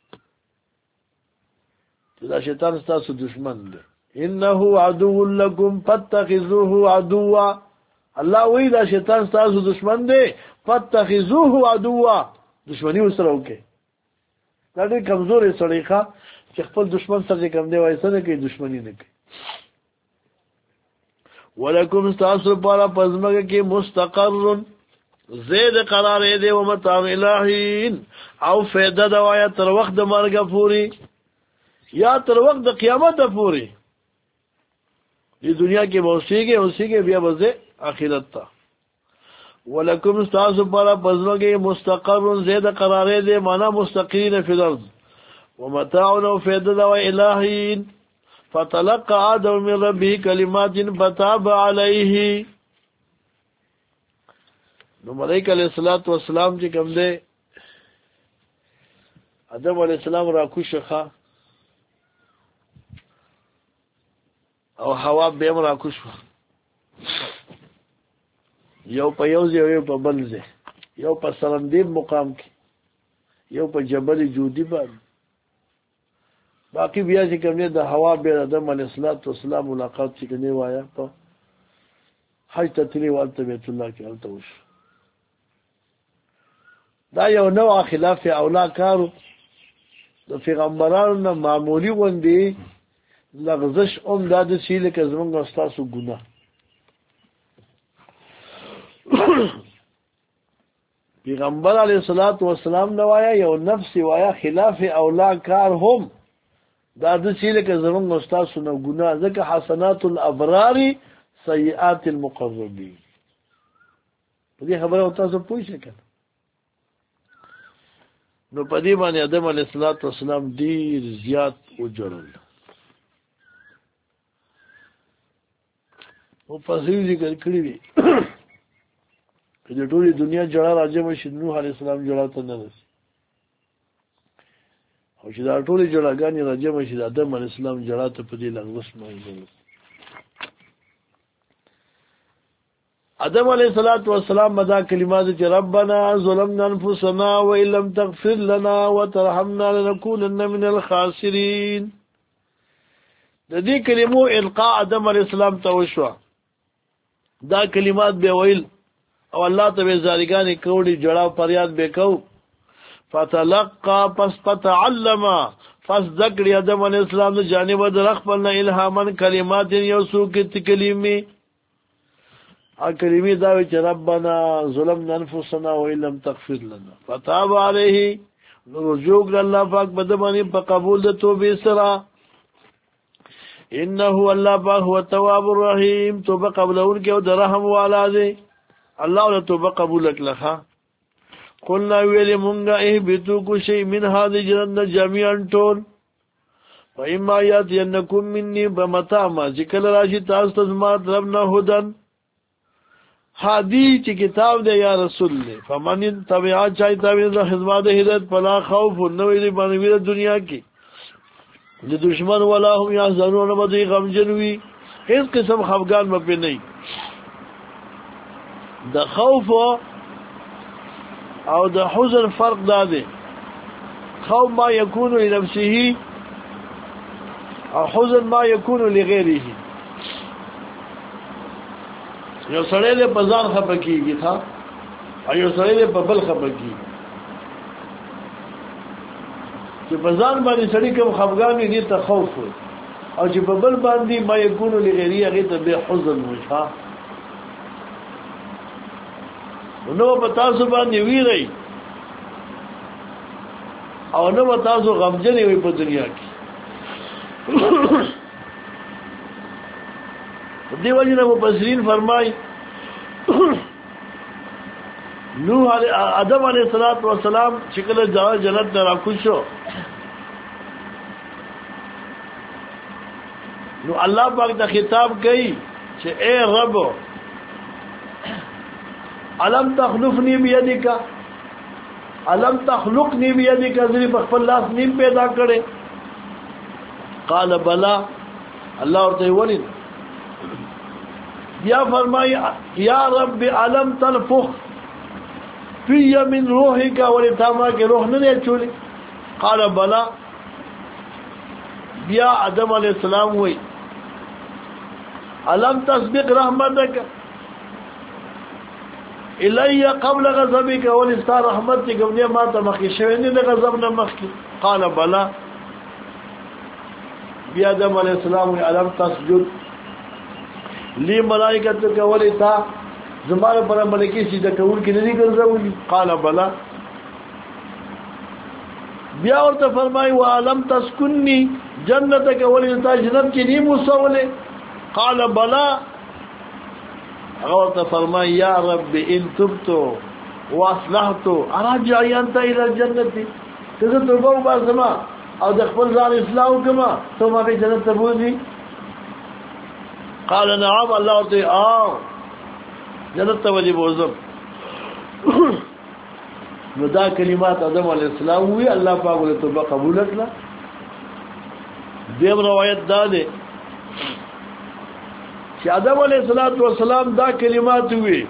دا شیطان تاسو دشمن دی انه عدو لكم فاتخذوه عدوا الله وی دا شیطان تاسو دشمن دی فاتخذوه عدوا دشمنی وسره وکي دا ډېر کمزورې سړی چې خپل دشمن سره کوم دی وای سره کوي دشمنی نه کوي ولکم تاسو لپاره پزماګه کې مستقر زید قرار دې و متاع الہین او فیده دوایا تر وخت د مرګ پوری یا تر وخت د قیامت پوری دی دنیا کې اوسیږي بیا به آخرت ته ولکم استاسو پر پزلوږي مستقر زید قرار دې معنا مستقرین فی الارض ومتاع فیده دوایا الہین فتلقى آدم من ربه کلمات فتاب علیه نو ملائکه علیہ الصلوۃ والسلام چې کوم دی آدم علیہ السلام را کوشخه او حوا به را کوشخه یو په یو ځای یو په بل ځای یو په سرندیب مقام کې یو په جبل جودی باندې باقی بیا چې کوم دی د حوا به آدم علیہ الصلوۃ والسلام ملاقات چې کني وایا په حج ته تلی والته بیت الله کې الته وش دا یو نوع خلاف اولا کارو د پیغمبرانو نه معمولی غوندي لغزش دا د سیل کې زمونږ استاسو ګناه پیغمبر علیہ الصلوۃ والسلام نوایا یو نفس وایا خلاف اولا کار هم دا د سیل کې زمونږ استاسو نه ګناه ځکه حسنات الابرار سیئات المقربین په دې خبره او تاسو پوه شئ کنه نو په دې باندې آدم علیہ الصلوۃ والسلام ډیر زیات وجړل او په دې ذکر کړی دی چې ټولې دنیا جړه راځي مشه نوح علیہ السلام جړه ته نه رسي او چې دا ټولې جړهګانې راځي مشه آدم علیہ السلام جړه ته په دې لغوس مې آدم علیہ الصلوۃ والسلام مدا کلمات چې ربنا ظلمنا انفسنا وان لم تغفر لنا وترحمنا لنكونن من الخاسرین د دې کلمو القاء آدم علیہ السلام ته وشو دا کلمات به ویل او الله ته به زاریګانی کوړي جړاو پریاد به کو فتلقى پس فتعلم فذكر آدم علیہ السلام د جانب درخ پر نه الهامن کلمات یو سو کې کلمې کلمې دا چې ربنا ظلمنا انفسنا وان لم تغفر لنا فتاب عليه رجوع الله پاک بدمانی په قبول د توبې سره انه الله پاک هو التواب الرحیم توبه قبول کې او د رحم والا دی الله له توبه قبول کړه قلنا ویل مونږه اهبتو کو شی من هذه جنت جميعا ټول فإما يأتينكم مني بمتاع ما ذکر راشي تاسو ته ما ربنا هدن حدی چې کتاب دی یا رسول دی فمن تبع چای تابع د خدمت هدایت فلا خوف نو ویلی باندې دنیا کې د دشمن ولا هم يحزنون بدی غم جنوي هیڅ قسم خفګان مپه نه د خوف او د حزن فرق دا دی خوف ما يكون لنفسه او حزن ما يكون لغيره یو سړی له بازار خپه کیږي ښا او یو سړی له ببل خپه کیږي چې بازار باندې سړی کوم خفګان دي ته خوف وي او چې ببل باندې ما يكون لغيري هغه ته به حزن وي ښا نو په تاسو باندې ویری او نو په تاسو غمجن وي په دنیا کې دیو جن مفسرین فرمای نوح آدم علیہ الصلوۃ والسلام شکل جنت نه راکوشو نو الله پاک ته خطاب کوي چې اے رب علم تخلفنی بیدک علم تخلقنی بیدک ذری بخفل لاس نیم پیدا کړي قال بلا الله ورته ولید یا فرمائی یا رب علم تنفخ فی من روحک ولتاما کے روح نے چولی قال بلا بیا آدم علیہ السلام ہوئی علم تسبق رحمتک الی قبل غضبک ولستا رحمت کی گونی ما ته مخی شوی نه غضب نه مخی قال بلا بیا آدم علیہ السلام ہوئی علم تسجد لی ملائکت کا ولتا زمانه پر ملکی سیده کول کې نه ګرځولي قال بلا بیا ورته فرمای وعلم تسكنني جنتك ولتا جنت کې نی موسوله قال بلا ورته فرمای یا رب ان تبت واصلحت ارجع انت الى الجنه کله توبه وباسما او د خپل ځان اصلاح وکما ته ما به جنت ته بوزي قال نعم الله ورته جنت ته وجب وزم نو دا کلمات آدم علیہ السلام وی الله پاک له توبه قبول کړه دیم روایت دا ده چې آدم علیہ السلام دا کلمات وی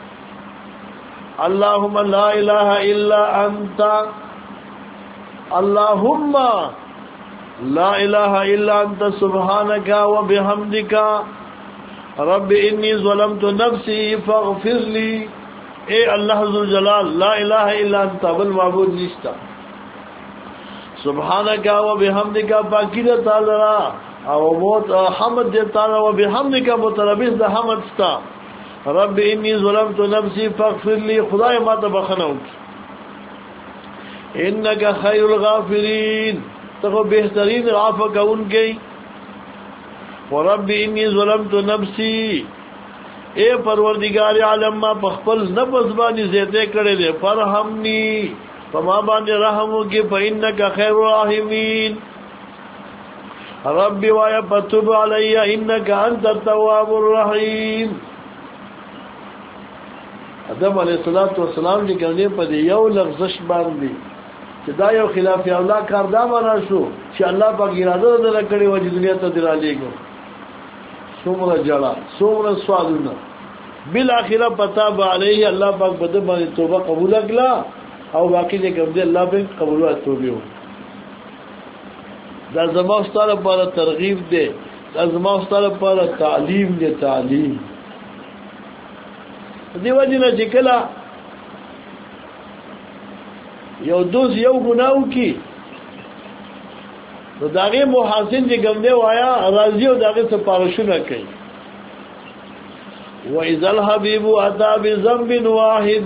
اللهم لا اله الا انت اللهم لا اله الا انت سبحانك وبحمدك رب انی ظلمت نفسی فاغفر لی اے اللہ ذوالجلال لا الہ الا انت والمعبود نشتا سبحانک و بحمدک پاکی دے تعالی او موت حمد دے تعالی و بحمدک متربس دے حمد ستا رب انی ظلمت نفسی فاغفر لی خدای ما تبخنو انک خیر الغافرین تکو بہترین غافہ کون گئی ورب انی ظلمت نفسی اے پروردگار عالم ما پخپل نفس باندې زیاته کړي دے فرحمنی فما باندې رحم وکي فإنک خیر الراحمین رب وایا فتوب علی انک انت التواب الرحیم آدم علیہ السلام چې کله په یو لفظش باندې چې دا یو خلاف اولا کار دا معنا شو چې الله پاک اراده درکړي و چې دنیا ته درالېګو سومره جړه سومره سوالونه بالاخره پتا به علیه الله پاک بده باندې توبه قبول کړه او باقی دې کوم دې الله به قبول او توبه دا زما ستاره پر ترغیب دے دا زما ستاره پر تعلیم دے تعلیم دیو جنا چې کله یو دوز یو ګناو کی نو داغه محاسن چې ګمده وایا راضی او داغه سپارښتنه کوي واذا الحبيب اتى بذنب واحد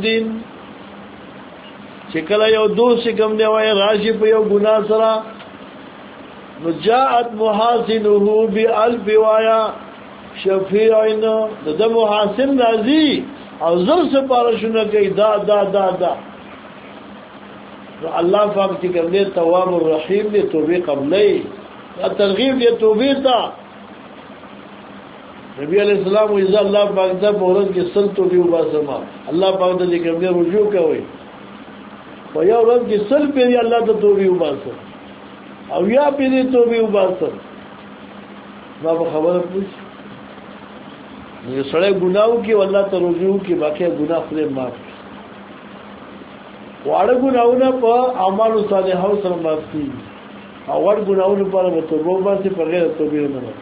چې کله یو دوز چې ګمده وایا راشي په یو ګناه سره نو جاءت محاسنه بالف وایا شفیعین د محاسن راضی او زر سپارښتنه کوي دا دا دا دا الله پاک چې کوم دې تواب الرحیم دې توبه قبلې ترغیب دې توبه تا نبی علیہ السلام و اذا الله پاک ته پورن کې سل توبه وباسما الله پاک دې کوم دې رجوع کوي په یو ورځ کې سل پیری الله ته توبه وباسه او یا پیری توبه وباسه ما خبره پوښ نو سړی ګناو کې والله ته رجوع کې باقي ګناه خپل معاف واړه ګناونه په اعمال صالحو سره معافي او واړه ګناونه په اړه توبه باندې په غیر توبه نه نه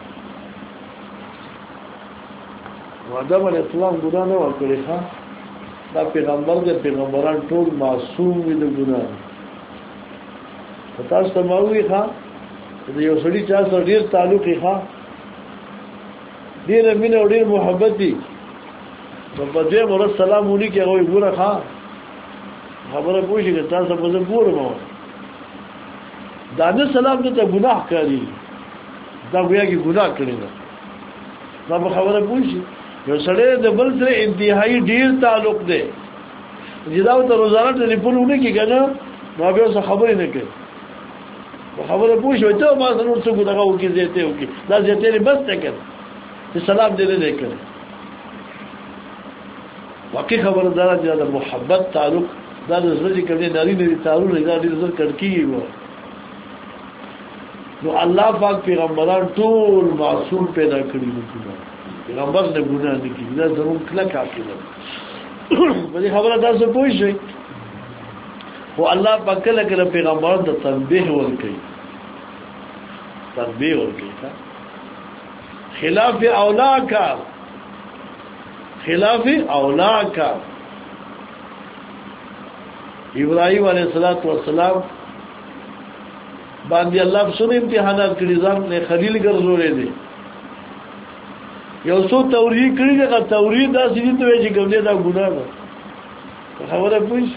آدم علیہ السلام ګناه نه وکړي ښا دا پیغمبر دې پیغمبران ټول معصوم دي د ګناه تاسو ته ماوي ښا دې یو سړي چا سره ډیر تعلق ښا ډیر مینه او ډیر محبت دي په دې مراد سلامونی کې هغه ګوره ښا خبره پوښی که تاسو په ځم ګورم دا نه سلام ته ګناه کوي دا ویا کی ګناه کړی نه دا خبره پوښی یو سړی د بل سره انتهایی ډیر تعلق دی جدا ته روزانه ټلیفون ونه کی کنه نو بیا څه خبرې نه کوي خبره پوښی ته ما سره څه ګناه وکي زیته وکي دا زیته نه بس ته کوي چې سلام دې نه کوي واقعي خبردار دی د محبت تعلق دا د زړه کې کړي ناری ناری تعلق دا د زړه کړکیږي نو الله پاک پیغمبران ټول معصوم پیدا کړی دي پیغمبر نه ګناه نه کوي دا زموږ کله کافي ده په دې خبره تاسو پوه شئ او الله پاک کله پیغمبران ته تنبیه ورکړي خلاف اولا کا خلاف اولا کا ابراہیم علیہ السلام باندې الله په څو امتحانات کړي ځان نه خلیل ګرځولې دي یو څو تورید کړی دی تورید دا سړي ته وایي چې ګمنه دا ګناه ده خبره پوښ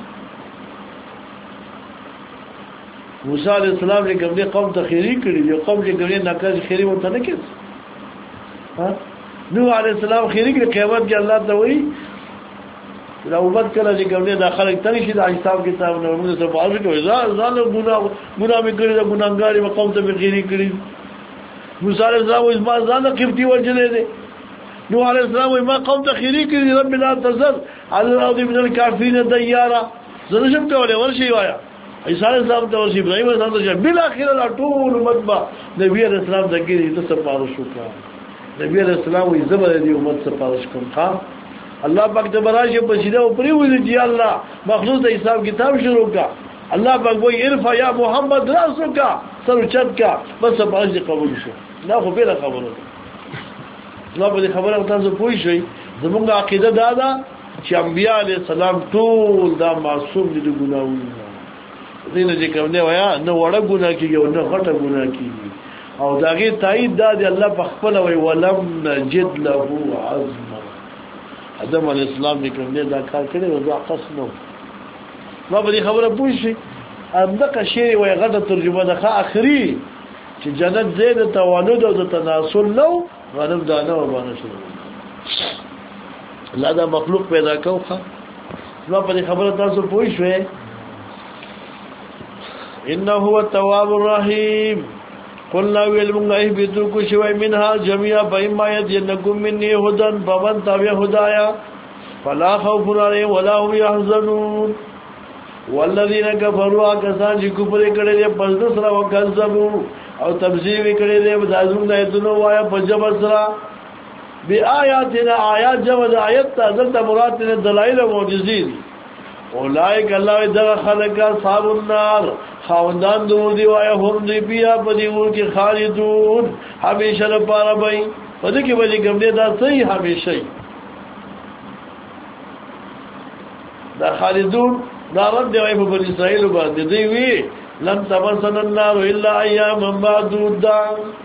موسی علیہ السلام نے ګمنه قوم ته خیری کړی دی قوم چې ګمنه ناکاز خیری وته نه کړ ها نوح علیہ السلام خیری کړی قیامت کې الله ته وایي دا امت کله چې ګمنه داخله تنه شي د حساب کتاب نو موږ ته فارغ کوي ځان ګناه به کړی دا ګناګاری قوم ته خیری کړی موسی علیہ السلام وایي ما ځان قبطي وجلې دي نوح علیہ السلام وایي ما قوم ته خیری کړی رب لا تزر على الارض من الكافرين ديارا زنشم کوله ورشي وایا عیسی علیہ السلام ته ورشي ابراهیم علیہ السلام ته بل اخر ټول متبع نبی علیہ السلام دګری ته سپارښت وکړه نبی علیہ السلام وایي زبر دې امت سپارښت کوم ښا الله پاک ته براشه بشیده او پری ویل دی الله مخلوق د حساب کتاب شروع کا الله پاک وایي ارفع یا محمد راسک سر چت کا بس سپارښت قبول شو دا خو به خبره الله په خبره تاسو پوه شئ زموږ عقیده دا ده چې انبیاء علیه السلام ټول دا معصوم دي د ګناهونو دینه چې کوم دی وایا نو وړه ګناه کیږي او نه غټه ګناه کیږي او داغه تایید دا دی الله په خپل وی ولم نجد له عزما ادم علیه السلام دې کوم دی دا کار کړی او دا قص نو ما په دې خبره پوه شئ امدقه شی وی غټه ترجمه ده اخري چې جنت زید توالد او تناسل نو غنم دانه و باندې شروع الله دا مخلوق پیدا کوخه نو په خبره تاسو پوه شئ انه هو التواب الرحیم قلنا ويلمن اهبطوا كشوا منها جميعا فإما يأتينكم مني هدى فمن تبع هدايا فلا خوف عليهم ولا هم يحزنون والذين كفروا كسان چې کفر کړي دي پس د سره وکذبوا او تبذیب کړي دي بازو نه ایتنو وایا پجب سره بیااتنا آیات جمع آیت ته مراد نه دلایل او معجزې اولئک الله دغه خلق اصحاب النار خاوندان دور دی وایا هم دی بیا په دې ور کې خالدون همیشه لپاره وي په دې کې وځي ګمدې دا صحیح همیشه دا خالدون دا رد دی په بنی اسرائیل باندې دی وی لن تمسنا النار الا اياما معدودا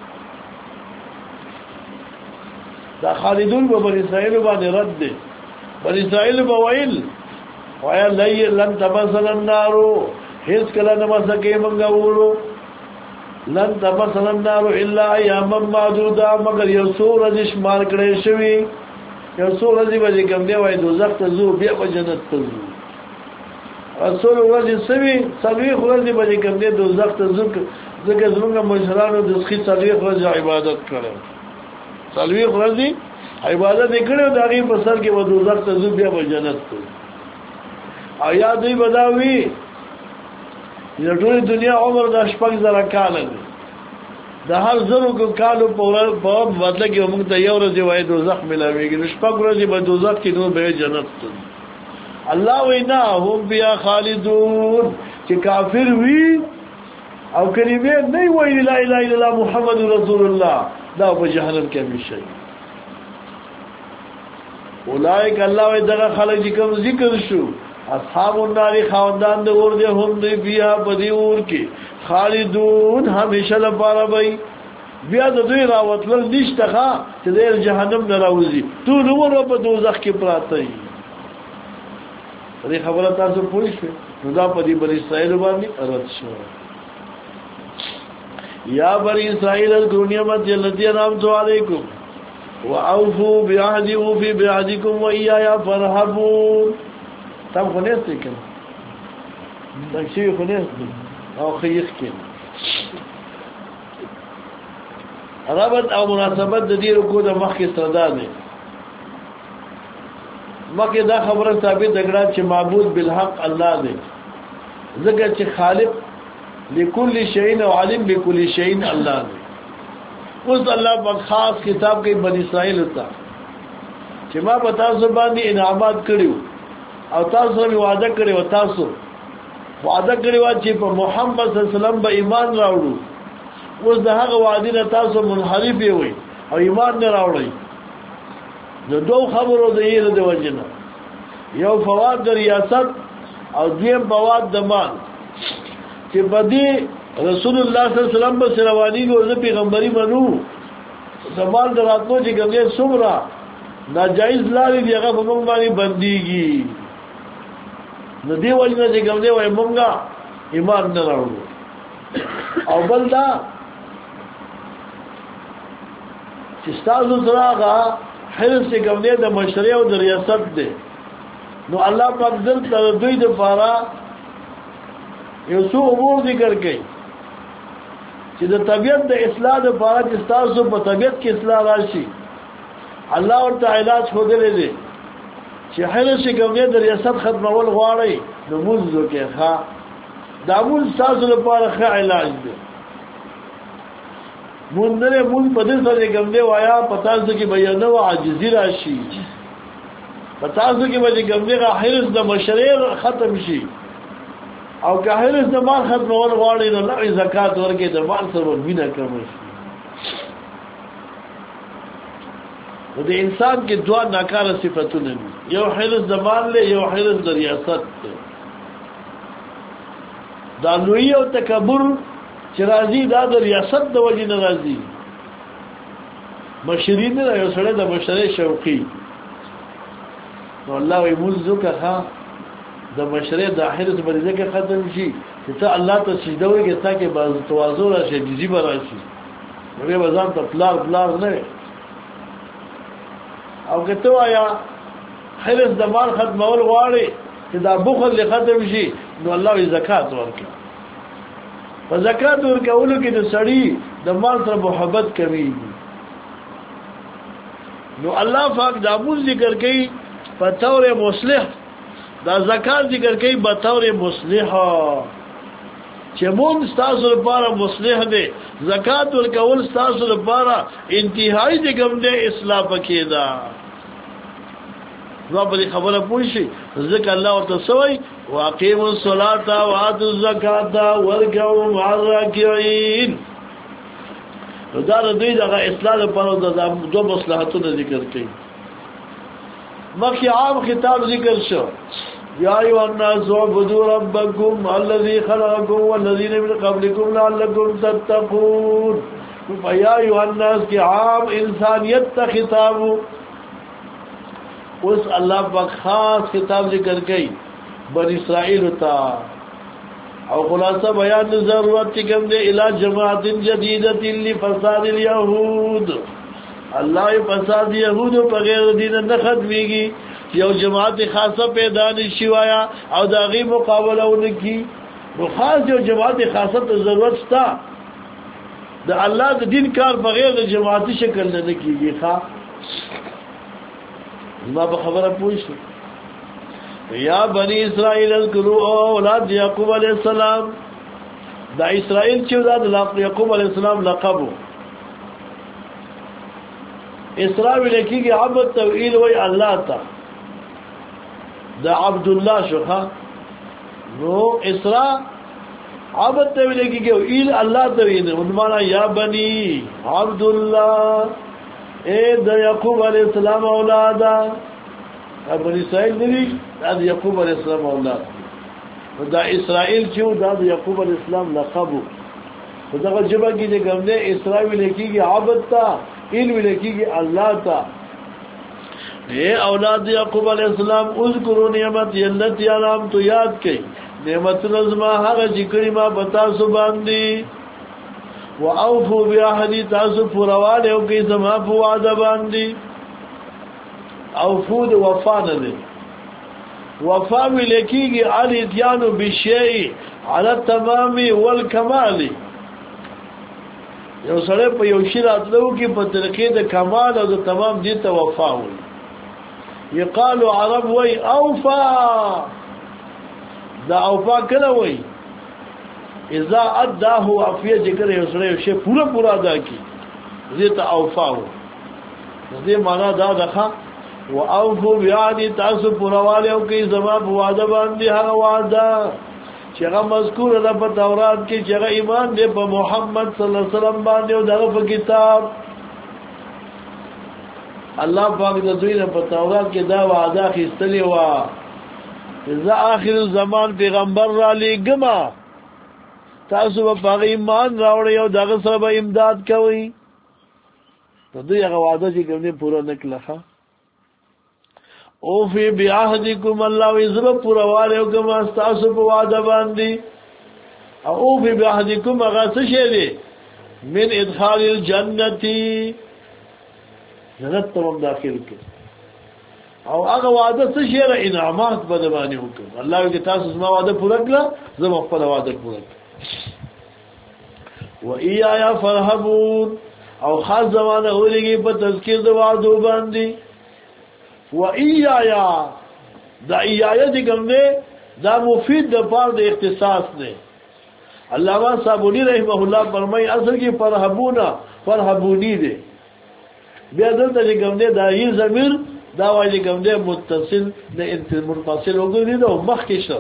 دا خالدون په بنی اسرائیل باندې رد دی بنی اسرائیل بویل وایا لن تمسنا النار هیڅ کله نه مسکه مونږه وړو لن تمسنا النار الا اياما معدودا مگر یو څو ورځې شمار کړې شوی یو څو ورځې به کوم دی وای دوزخ ته زو بیا په جنت ته زو اصل ورځې سوي سوي ورځې به کوم دی دوزخ ته زو ځکه زمونږ مشرانو د سخي سوي ورځې عبادت کړو سوي ورځې عبادت کړو دغه په سر کې و دوزخ ته زو بیا په جنت ته آیا دوی بداوی د ټول دنیا عمر د شپږ زره کال دی د هر زرو کالو په بدله کې موږ ته یو ورځ وای دوزخ ملاويږي نو شپږ ورځې به دوزخ کې نور به جنت ته الله وینا هم بیا خالدون چې کافر وی او کلمه نه وی لا اله الا الله محمد رسول الله دا په جهنم کې همیشه اولئک الله وی دغه خلک چې کوم ذکر شو اصحاب النار خاوندان د اور دي هم دی بیا بدی اور کې خالدون همیشه لپاره وي بیا د دوی راوتل نشته ښا چې د جهنم نه راوځي تو نو په دوزخ کې پراته وي دې خبره تاسو پوه شئ نو دا په دې بنی اسرائیل باندې رد شو یا بنی اسرائیل اذكروا نعمت التي انعمت عليكم واوفوا بعهدي اوفي بعهدكم واياي فارهبون تم خنیس دیکن دکشوی خنیس دی او خیخ کن ربط او مناسبت د دې رکو د مخکې سره ده مخکې دا خبره ثابت دګړه چې معبود بالحق الله دی ځکه چې خالق لكل شيء او عالم بكل شيء الله دی اوس الله په خاص کتاب کې بنی اسرائیل ته چې ما په تاسو باندې انعامات کړیو او تاسو می وعده کړی و تاسو وعده کړی و چې په محمد صلی الله علیه وسلم به ایمان راوړو اوس د هغه وعده نه تاسو منحرف وي او ایمان نه راوړی د دوه خبرو د یې د وجنه یو فواد د ریاست او دویم فواد د مال چې بدی رسول الله صلی الله علیه وسلم به رواني او پیغمبري منو زمان دراتلو چې کومې څومره ناجایز لارې دی هغه په موږ باندې بنديږي. نو دی وجنه چې کومې وای موږ ایمان نه راوړو. او بل دا چې تاسو سره هغه حرص چې کومې د مشرع او د ریاست دی، نو الله پاک دلته دوی د پاره یو څو امور ذکر کړي چې د طبيعت د اصلاح لپاره چې تاسو په طبيعت کې اصلاح راشي. الله ورته علاج خوده دي چې حرص کومې د ریاست ختمول غواړي نو موږ کې ښه دا موږ تاسو لپاره ښه علاج دی. موږ نه موږ په دې سره کومې وایا پتا څه کې بیان او عاجزی راشي، پتا څه کې به کومې حرص د مشرع ختم شي. او که حرص د مال ختمول غواړي نو لږ زکات ورکړي، د مال سره مینه کم شي. نو د انسان کې دوه ناکاره صفاتونه دي، یو حرص د مال له، یو حرص د ریاست له. دا لوی او تکبر چې راځي دا د ریاست د وجې نه راځي. مشرین نه یو سره د مشرع شوقي. نو الله وي مزکه د مشرع د حرص باندې ځکه ختم شي چې ته الله ته سجده وکړې تاکي باز تواضع راشي، جزي به راشي. نو به ځان ته پلار نه. او که ته وایا حرص د مال ختمول غواړي چې دا بخل ختم شي نو الله وی زکات ورکړي. په زکات ورکولو کې د سړی د مال سره محبت کمیږي. نو الله پاک دا مون ذکر کوي په تور مصلح، دا زکات ذکر کوي په تور مصلحه چې مون تاسو لپاره مصلح دی. زکات ورکول تاسو لپاره انتهایی دې کوم دې اصلاح پکې ده. نو په دې خبره پوه شي ځکه الله ورته سوی واقیموا الصلاة وآتوا الزکاة وارکعوا مع الراکعین. دا د دوی دغه اصلاح لپاره د دوه مصلحتونو ذکر کوي. مخکې عام خطاب ذکر شو، یا ایها الناس اعبدوا ربکم الذی خلقکم والذین من قبلکم لعلکم تتقون. یا ایها الناس کې عام انسانیت ته خطاب، اوس الله پاک خاص خطاب ذکر کوي بنی اسرائیل ته. او خلاصہ بیان ضرورت کوم دی الی جماعت جدیدۃ لفساد الیهود. الله فساد یهود په غیر دین نه ختميږي، یو جماعت خاصه پیدا نشي وایا او دا غي مقابله ونکي. نو خاص یو جماعت خاصه ته ضرورت شته. د الله د دین کار بغیر د جماعتي شکل نه کیږي. ښا ما په خبره پوښتنه یا بنی اسرائیل اذکروا اولاد یعقوب علیہ السلام. دا اسرائیل چې دا یعقوب علیہ السلام لقب اسرائیل کېږي عبد توحید وای الله تا دا عبد الله شوخه. نو اسراء عبد توحید کېږي ایل الله توحید عنوان یا بنی عبد الله اے د یعقوب علیہ السلام اولادا. بنی اسرائیل دی دا یعقوب علیہ السلام اولاد. دا اسرائیل چې دا د یعقوب علیہ السلام لقب. دغه جبه کې د ګمنه اسرائیل کېږي عبد تا، ایل ولیکيږي الله تا. اے اولاد یعقوب علیہ السلام اذکروا نعمت التي انعمت، یاد کړئ نعمت زما هغه چې کړي ما بتا سو باندې. واوفوا بعهدي، تاسو پرواله او کې زما په وعده باندې. اوفو د وفا نه دی، وفا ولیکيږي الاتيان بالشيء على التمام والكمال. یو سره په یو شی راتلو کې په طریقې د کمال او د تمام دي ته وفا وي. یقال عرب وی اوفا، دا اوفا کله وی اذا اداه عفیه ذکر یو سره یو شی پورا ادا کی دې ته اوفا و. دې معنا دا ده واوفوا بعهدي، تاسو پرواله او کې زما په وعده باندې هغه وعده چې هغه مذکور ده په تورات کې چې هغه ایمان دی په محمد صلی الله علیه وسلم باندې او دغه په کتاب. الله پاک د دوی نه په تورات کې دا وعده اخیستلی و چې آخر الزمان پیغمبر را لېږم، تاسو به په ایمان راوړئ او دغه سره به امداد کوئ. نو دوی هغه وعده چې کوم دې پوره نکړه. او فی بعهدکم الله وزب پورا والو کما استاسو په وعده باندې. او فی بعهدکم هغه څه شی دی من ادخال الجنه جنت ته داخل کې. او هغه وعده څه شی را انعامات بده باندې وکړه. الله یې تاسو زما وعده پوره کړه زما خپل وعده پوره کړه. و ایا فرحبون او خاص زمانه اوريږي په تذکیر د وعدو باندې. و ایا دا ایا دې ګمنه دا مفید د پاره د اختصاص نه. علامہ صابونی رحمه الله فرمای اصل کې فرحبونی دي. بیا دلته چې ګمنه دا یې ضمیر دا وایي ګمنه متصل د منفصل وګړي دا مخ کې شو.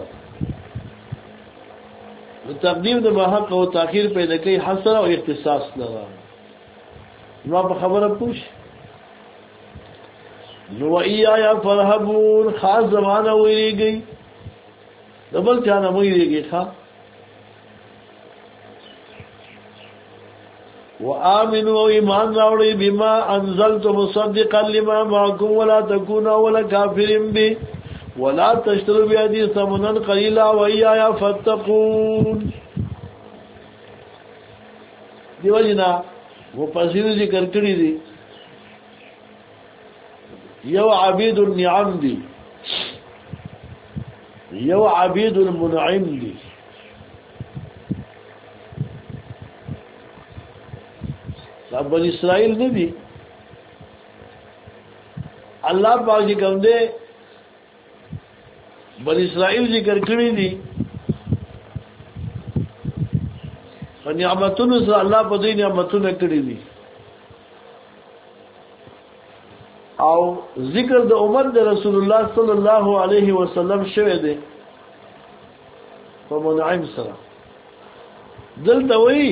تقدیم د محق او تاخير پیدا کوي حصر او اختصاص لري. نو په خبره پوښ نو ایا فرحبون خاص زمانہ ویریږي دبل چانه ویریږي ښا. وآمنوا ایمان راوړي بما انزلت مصدقا لما معكم ولا تكونوا ولا كافرين به ولا تشتروا بهدي ثمنا قليلا وإياي فاتقون. دیو جنا مفسر ذکر کړی دي یو عبید النعم دي یو عبید المنعم دي. بنی اسرائیل نه دي. الله پاک دې کوم دې بنی اسرائیل ذکر کړی دي نعمتونو سره الله په دې نعمتونو کړی دي. او ذکر د امت د رسول الله صلی الله علیه وسلم شوه دی په منعم سره. دلته وی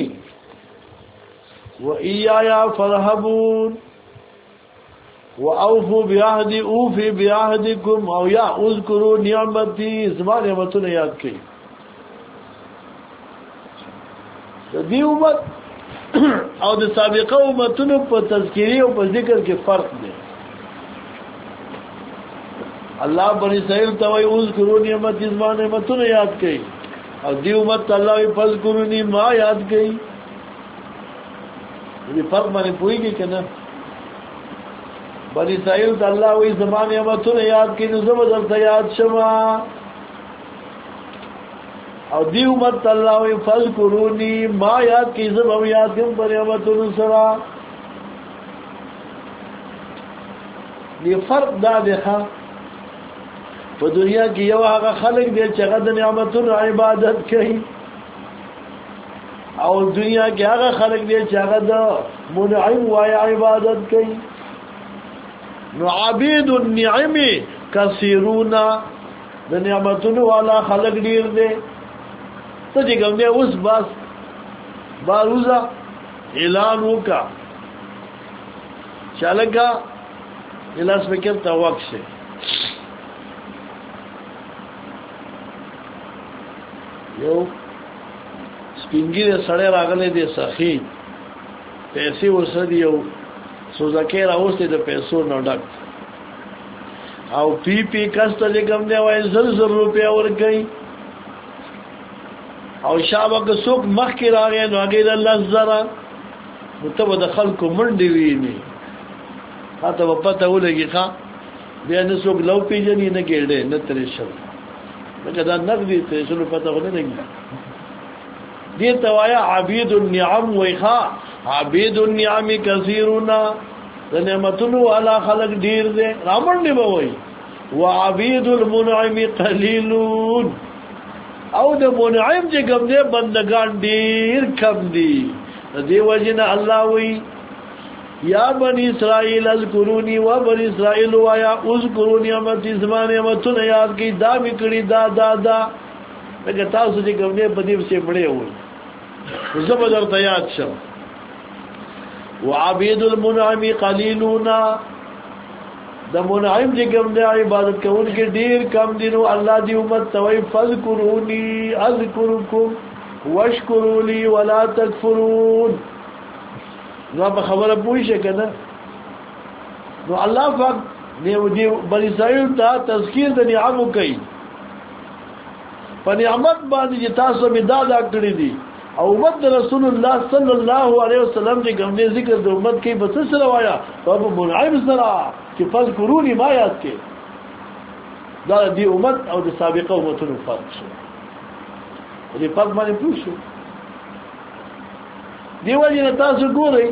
و ایایا فرحبون واوفوا بعهدي اوفي بعهدكم او یا اذكروا نعمتي زما نعمتونه یاد کړئ. د دې امت او د سابقه امتونو په تذکیری او په ذکر کې فرق دی. الله بنی اسرائیل ته وایي اذكروا نعمتي زما نعمتونه یاد کړئ او دې امت الله وایي فذكروني ما یاد کړئ. دې فرق باندې پوهیږي کنه. بنی اسرائیل ته الله وایي زما نعمتونه یاد کړئ نو زما درته یاد شمه. او دی امت الله وی فذکرونی ما یاد کی زما یاد کوم پر نعمتونو سره. دی فرق دا دی ښا په دنیا کې یو هغه خلک دی چې هغه د نعمتونو عبادت کوي او دنیا کې هغه خلک دی چې هغه د منعم وای عبادت کوي. نو عبید النعم کثیرون د نعمتونو والا خلک ډیر دي. ته چې کوم دی اوس بس باروزه اعلان وکا چالکا الاس فکر تا وقت سے یو سپینګیره سړی راغلی دی سخی پیسې ورسره دی یو سوزکې راوستې د پیسو نه ډک او پی کسته چې کوم دی وای زر روپیا ورکړي او شابه که څوک مخکې راغی نو هغې د الله زره نو ته به د خلکو منډې وینې هاته به پته ولګي ښه بیا نه څوک لو پېژني نه ګېډې نه ترېشل لکه دا نغدي ترېشلو پته خو نه لګي. دې ته وایه عبید النعم وایي ښه عبید النعم کثیرونه د نعمتونو والا خلک ډېر دی رامنډې به وایي وعبید المنعم قلیلون او د منعم چې کوم دی بندگان ډیر کم دي. دې وجنه الله وی یا بنی اسرائیل اذکرونی و بنی اسرائیل وایا اذکرونی نعمتي زما نعمتونه یاد کی دا وکړي دا لکه تاسو چې کوم دی په دې څه مړې وي زبردر ته یاد شو. وعبید المنعم قلیلون د منعم چې کوم دی عبادت کوونکي ډیر کم دي. نو الله دی امت توي فذكروني اذكركم واشكروا لي ولا تكفرون. نو په خبره پوښښ کنه نو الله پاک دی بنی اسرائیل ته تذکیر د نعمت کوي په نعمت باندې چې تاسو می دادا کړی دي او امت رسول الله صلی الله علیه وسلم چې کوم ذکر د امت کې بس سره وایا او منعم سره چې فذكروني ما یاد کې دا دی امت او د سابقه امتونو فرق شو دې فرق باندې پوښتنه دیو جن تاسو ګورئ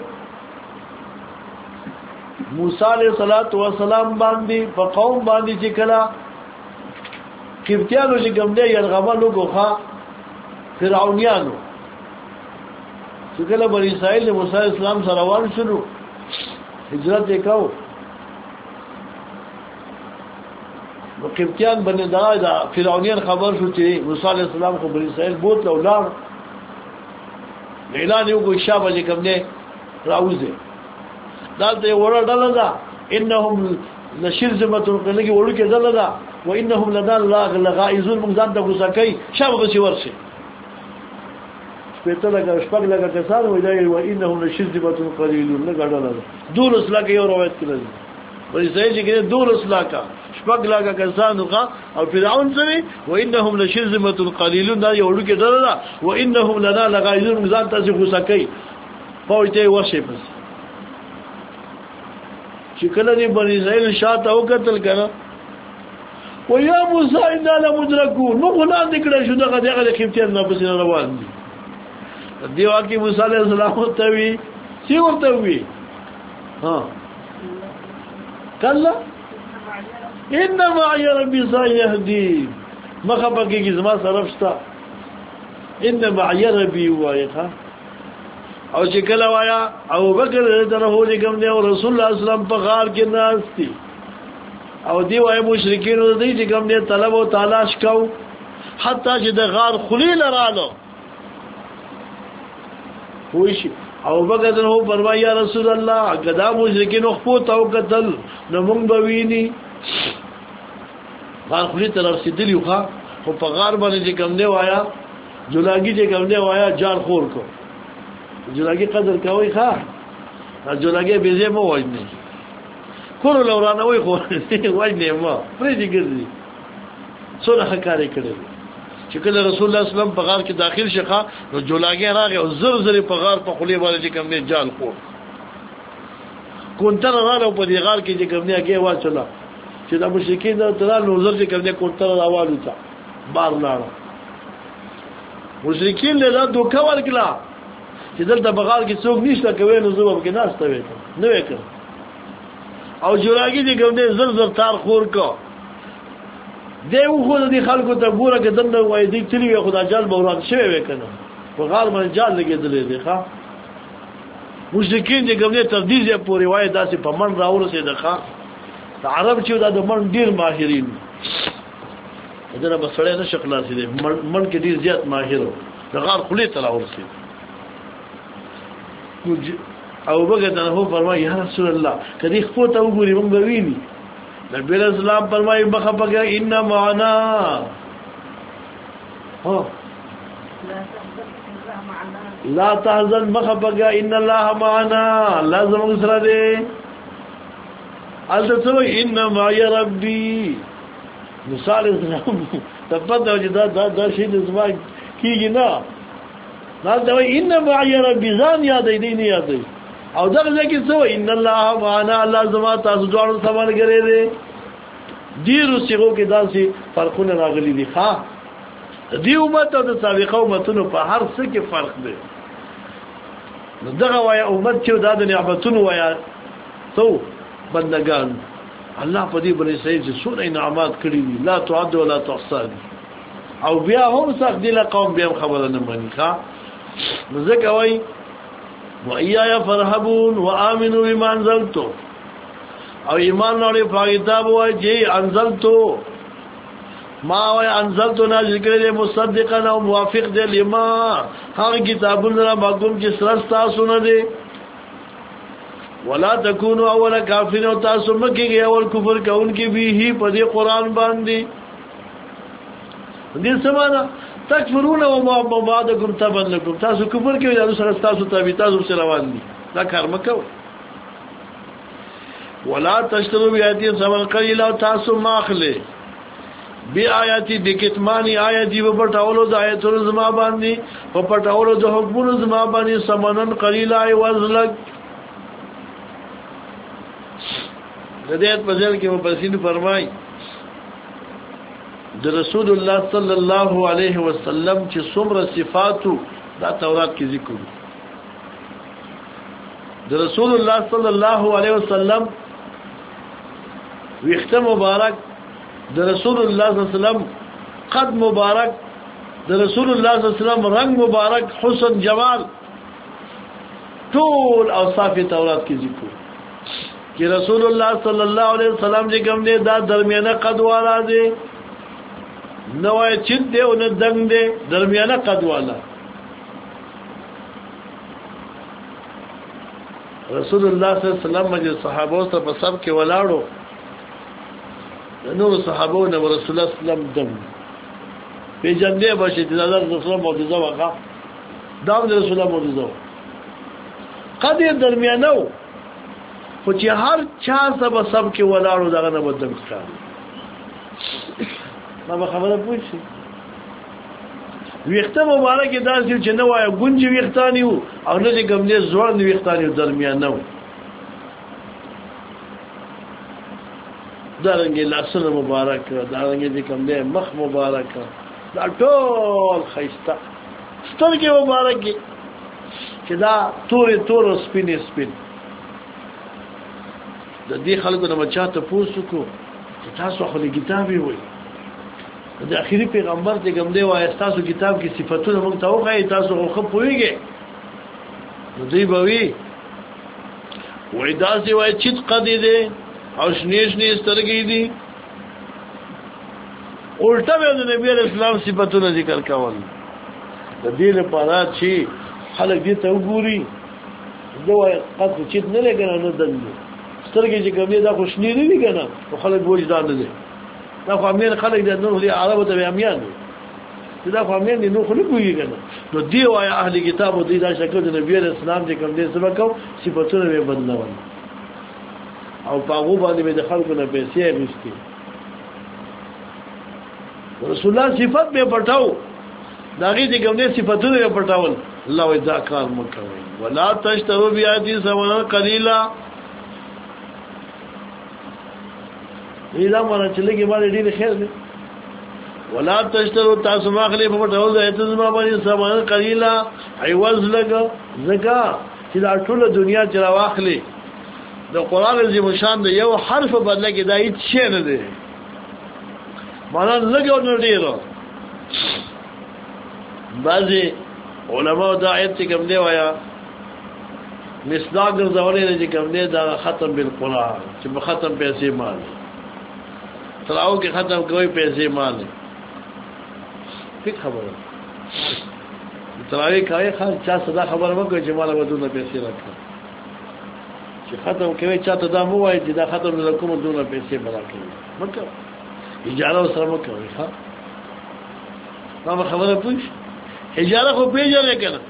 موسی علیہ السلام باندې په قوم باندې چې کلا کیفتیانو چې کوم دی يرغملو غوخه فرعونیانو چې کله بنی اسرائیل موسی علیہ السلام سره روان شنو هجرت وکاو نو کیفتیان باندې دا فرعونیان خبر شو چې موسی علیہ السلام خو بنی اسرائیل بوت لولار اعلان یو کو شابه چې کوم دی راوځي دالته وړه ډله ده انهم لشرذمه کلهږي وړو کې ډله ده وانهم لنا لغائزون مقدار د غسکای شابه به ورشي پته لګا شپږ لګا کسان وای دی وانهم لشرذمه قليلون نه ډله ده دور اسلا کې یو روایت کړل وایي چې کې دور اسلا کا شپږ لګا کسان او فرعون سره وانهم لشرذمه قليلون دا یو وړو کې ډله ده وانهم لنا لغائزون مقدار د غسکای پوهته ورشي پس چې کله دې بنی اسرائیل شاته او قتل کړه و یا موسی انا لمدرکون نو غلان دکړه شو دغه خفتیان نه پسې روان دي دی واکي موسی علیہ السلام ته وی سی ورته وی ها کله انما يا ربي سيهدي مخبقي کی زما صرفشتا انما يا ربي وایخه او چې کله وایا ابو بکر دغه هو کوم دی او رسول الله صلی الله علیه وسلم په غار کې ناشتي او دی وای مشرکین دوی چې کوم دی طلب او تلاش کو حتی چې د غار خلیل رالو وښي ابو بکر دغه فرمایا یا رسول الله غدا مشرکین خو تو قتل نو مونږ به ویني غار خلیل تر رسیدلی خو په غار باندې چې کوم دی وایا جولاګي چې کوم دی وایا جار خور کو جولاګي قدر کوي ښا جولاګي بيزه مو وایي کور لورانه وای خو وای نه ما پرې دي ګرځي څونه حکاري کړي چې کله رسول الله صلی الله علیه وسلم په غار کې داخل شخه نو جولاګي راغی او زر په غار په خلی باندې کوم نه جال خو کونتر راغله په دې غار کې چې کوم نه کې واچلا چې د مشرکین د ترال نظر چې کوم نه کونتر راوالو تا بار لاړ مشرکین له دوکا ورکلا چې دلته بغال کې څوک نشته کوي نو زوب کې ناشته وي نو وکړ او جوړاګي دې کوم دې زر تار خور کو دی خو دې خلکو ته ګوره کې دنه وای دې تلی خدا جال بوران شوی وکنه په غار باندې جال لګېدلې دی ښا مشرکین دې کوم دې تردید پورې وای داسې په من راورسې ده ښا عرب چې دا د من ډیر ماهرین دا به سړی نه شکلاسي دي من کې ډیر زیات ماهر د غار خلی ته راورسې او بغیر ته هو فرمایي یا رسول الله کدی خو ته وګوري موږ ویني نبی اسلام فرمایي بخبګه ان معنا ها لا تحزن مخبګه ان الله معنا لازم سره دي الته ان ما يا ربي موسی علیہ السلام تبدا وجدا دا شی د زما کیږي نه دا وای ان ما يا ربي ځان یادې دي یادې او دغه ځکه څو ان الله معنا الله زما تاسو ځوانو سامان غره دي ډیرو سیغو کې داسې فرقونه راغلي دي ښا دی امت او د سابقه امتونو په هر څه کې فرق دی دغه وای امت چې د نعمتونو وای څو بندگان الله په دې باندې سید څونه انعامات کړی دي لا تعد ولا تحصى او بیا هم سخت دي له قوم بیا خبره نه مانی ښا ځکه وای وَإِيَّايَ فَارْهَبُونَ وَآمِنُوا بِمَا أَنزَلْتُ او ایمان لري په کتاب وای چې انزلتو ما وای انزلتو نازل کړل مصدقا او موافق دی لما هغه کتابونه مګوم چې سره تاسو نه دي ولا تکونوا اول کافرین او تاسو مکیږي اول کفر کوونکی به په دې قران باندې دې سمانا تکفرون وما بعدكم تبا لكم تاسو کفر کوي دا سره تاسو تابع تاسو سره روان دي دا کار مکو ولا تشتروا بیاتی ثمن قلیلا تاسو ماخله بی آیاتی بکتمانی آیاتی په پټاولو د آیتونو زما باندې په پټاولو د حکمونو زما باندې ثمنن قلیلا ای وزلک د دې په ځل کې مفسرین فرمایي د رسول الله صلی الله علیه وسلم چې څومره صفاتو دا تورات کې ذکر د رسول الله صلی الله علیه وسلم ویخته مبارک د رسول الله صلی الله علیه وسلم قد مبارک د رسول الله صلی الله علیه وسلم رنگ مبارک حسن جمال ټول اوصاف تورات کې ذکر چې رسول الله صلی الله علیه وسلم چې کوم دی دا درمیانه قد والا دی نو چت دی او نه دنګ دی درمیانه قد والا رسول الله صلی الله علیه وسلم مجه صحابه سره په سب کې ولاړو نو صحابه نو رسول الله صلی الله علیه وسلم دم په جنډه بشي د رسول معجزه وکړه دا د رسول الله معجزه قد درمیانه خو چې هر چا سبا سب کې ولاړو دغه نه بدم ښکار ما خبره پوښي ویخته مبارک داسې چې نو وای ګونجي ویختانی او نه چې ګمنه ځوان ویختانی درمیان نو دارنګه لاسونه مبارک دارنګه چې کوم دې مخ مبارک دا ټول خیسته سترګې مبارک چې دا تور سپین سپین د دې خلکو نه مچاته پوسوکو چې تاسو خو له کتابي وای د اخیری پیغمبر ته کوم دی وای تاسو کتاب کې صفاتونه موږ ته وایي تاسو خو پوهیږئ نو دی به وی وای دا سی وای چې قدې دي او شنیش سترګې دي الټا به د نبی اسلام صفاتونه ذکر کول د دې لپاره چې خلک دې ته وګوري دوی قد چې نه لګنه نه دنه سترګې چې کومې دا خوشنی نه دي کنه خو خلک وجدان نه دي دا خو امین خلک د نور دي عربو ته امیان دي دا خو امین دي نو خو نه کوي کنه نو دی وای اهل کتاب دي دا شکل د نبی اسلام چې کوم دې سبق کو صفاتونه به بدلول او پاغو باندې به د خلکو نه پیسې غوښتي رسول الله صفات به پټاو داغي دې کوم دې صفاتونه به پټاول الله وای دا کار مکوي ولا تشتروا بیاتی ثمنا قلیلا دا مونږ چې لګي باندې ډیر خیر دی ولا تشتروا تاسو ماخلی په ټول ځای ته زما باندې سامان قلیلا ایواز لګا زکا چې دا ټول دنیا چې راواخلی د قران عظیم شان د یو حرف بدله کې دا هیڅ شی نه دی معنا لګو نه ډیرو بعضی علماء دا آیت چې کوم دی وایا مصداق ګرځولې چې کوم دی دا ختم بالقران چې په ختم پیسې مال تراو کې ختم کوي پیسې مال ټیک خبره تراوی کوي خاص چا صدا خبره وکړي چې مال ودونه پیسې راکړي چې ختم کوي چاته دا مو وایي چې دا ختم نه کوم دونه پیسې راکړي مکه اجازه سره وکړي ها ما خبره پوښ اجازه خو پیژنې کنه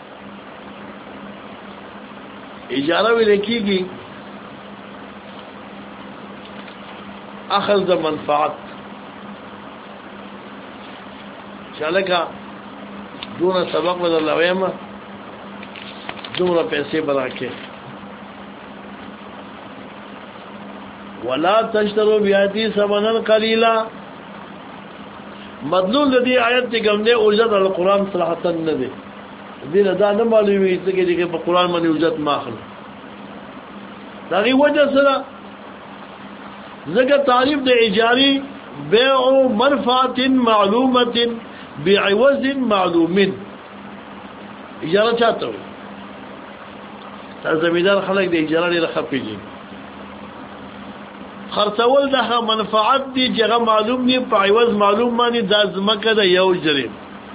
اجازه ویل کیږي اخذ د منفعت چالکا دونه سبق بدل لويما دومره پیسې براکه ولا تشتروا بیاتی ثمنا قلیلا مدلول د دې آیت کې کوم دی اوجت القرآن صراحتا نه دی دې دا نه معلومي چې په قرآن باندې اوجت ماخل دا غي وجه سره زګه تعریف د اجاری بيع منفعه معلومه بعوض معلوم اجاره چاته تر زمیدار خلک د اجاره لري خپيږي خرڅول د منفعت دي چې معلوم دي په عوض معلوم باندې د ځمکه د یو جرم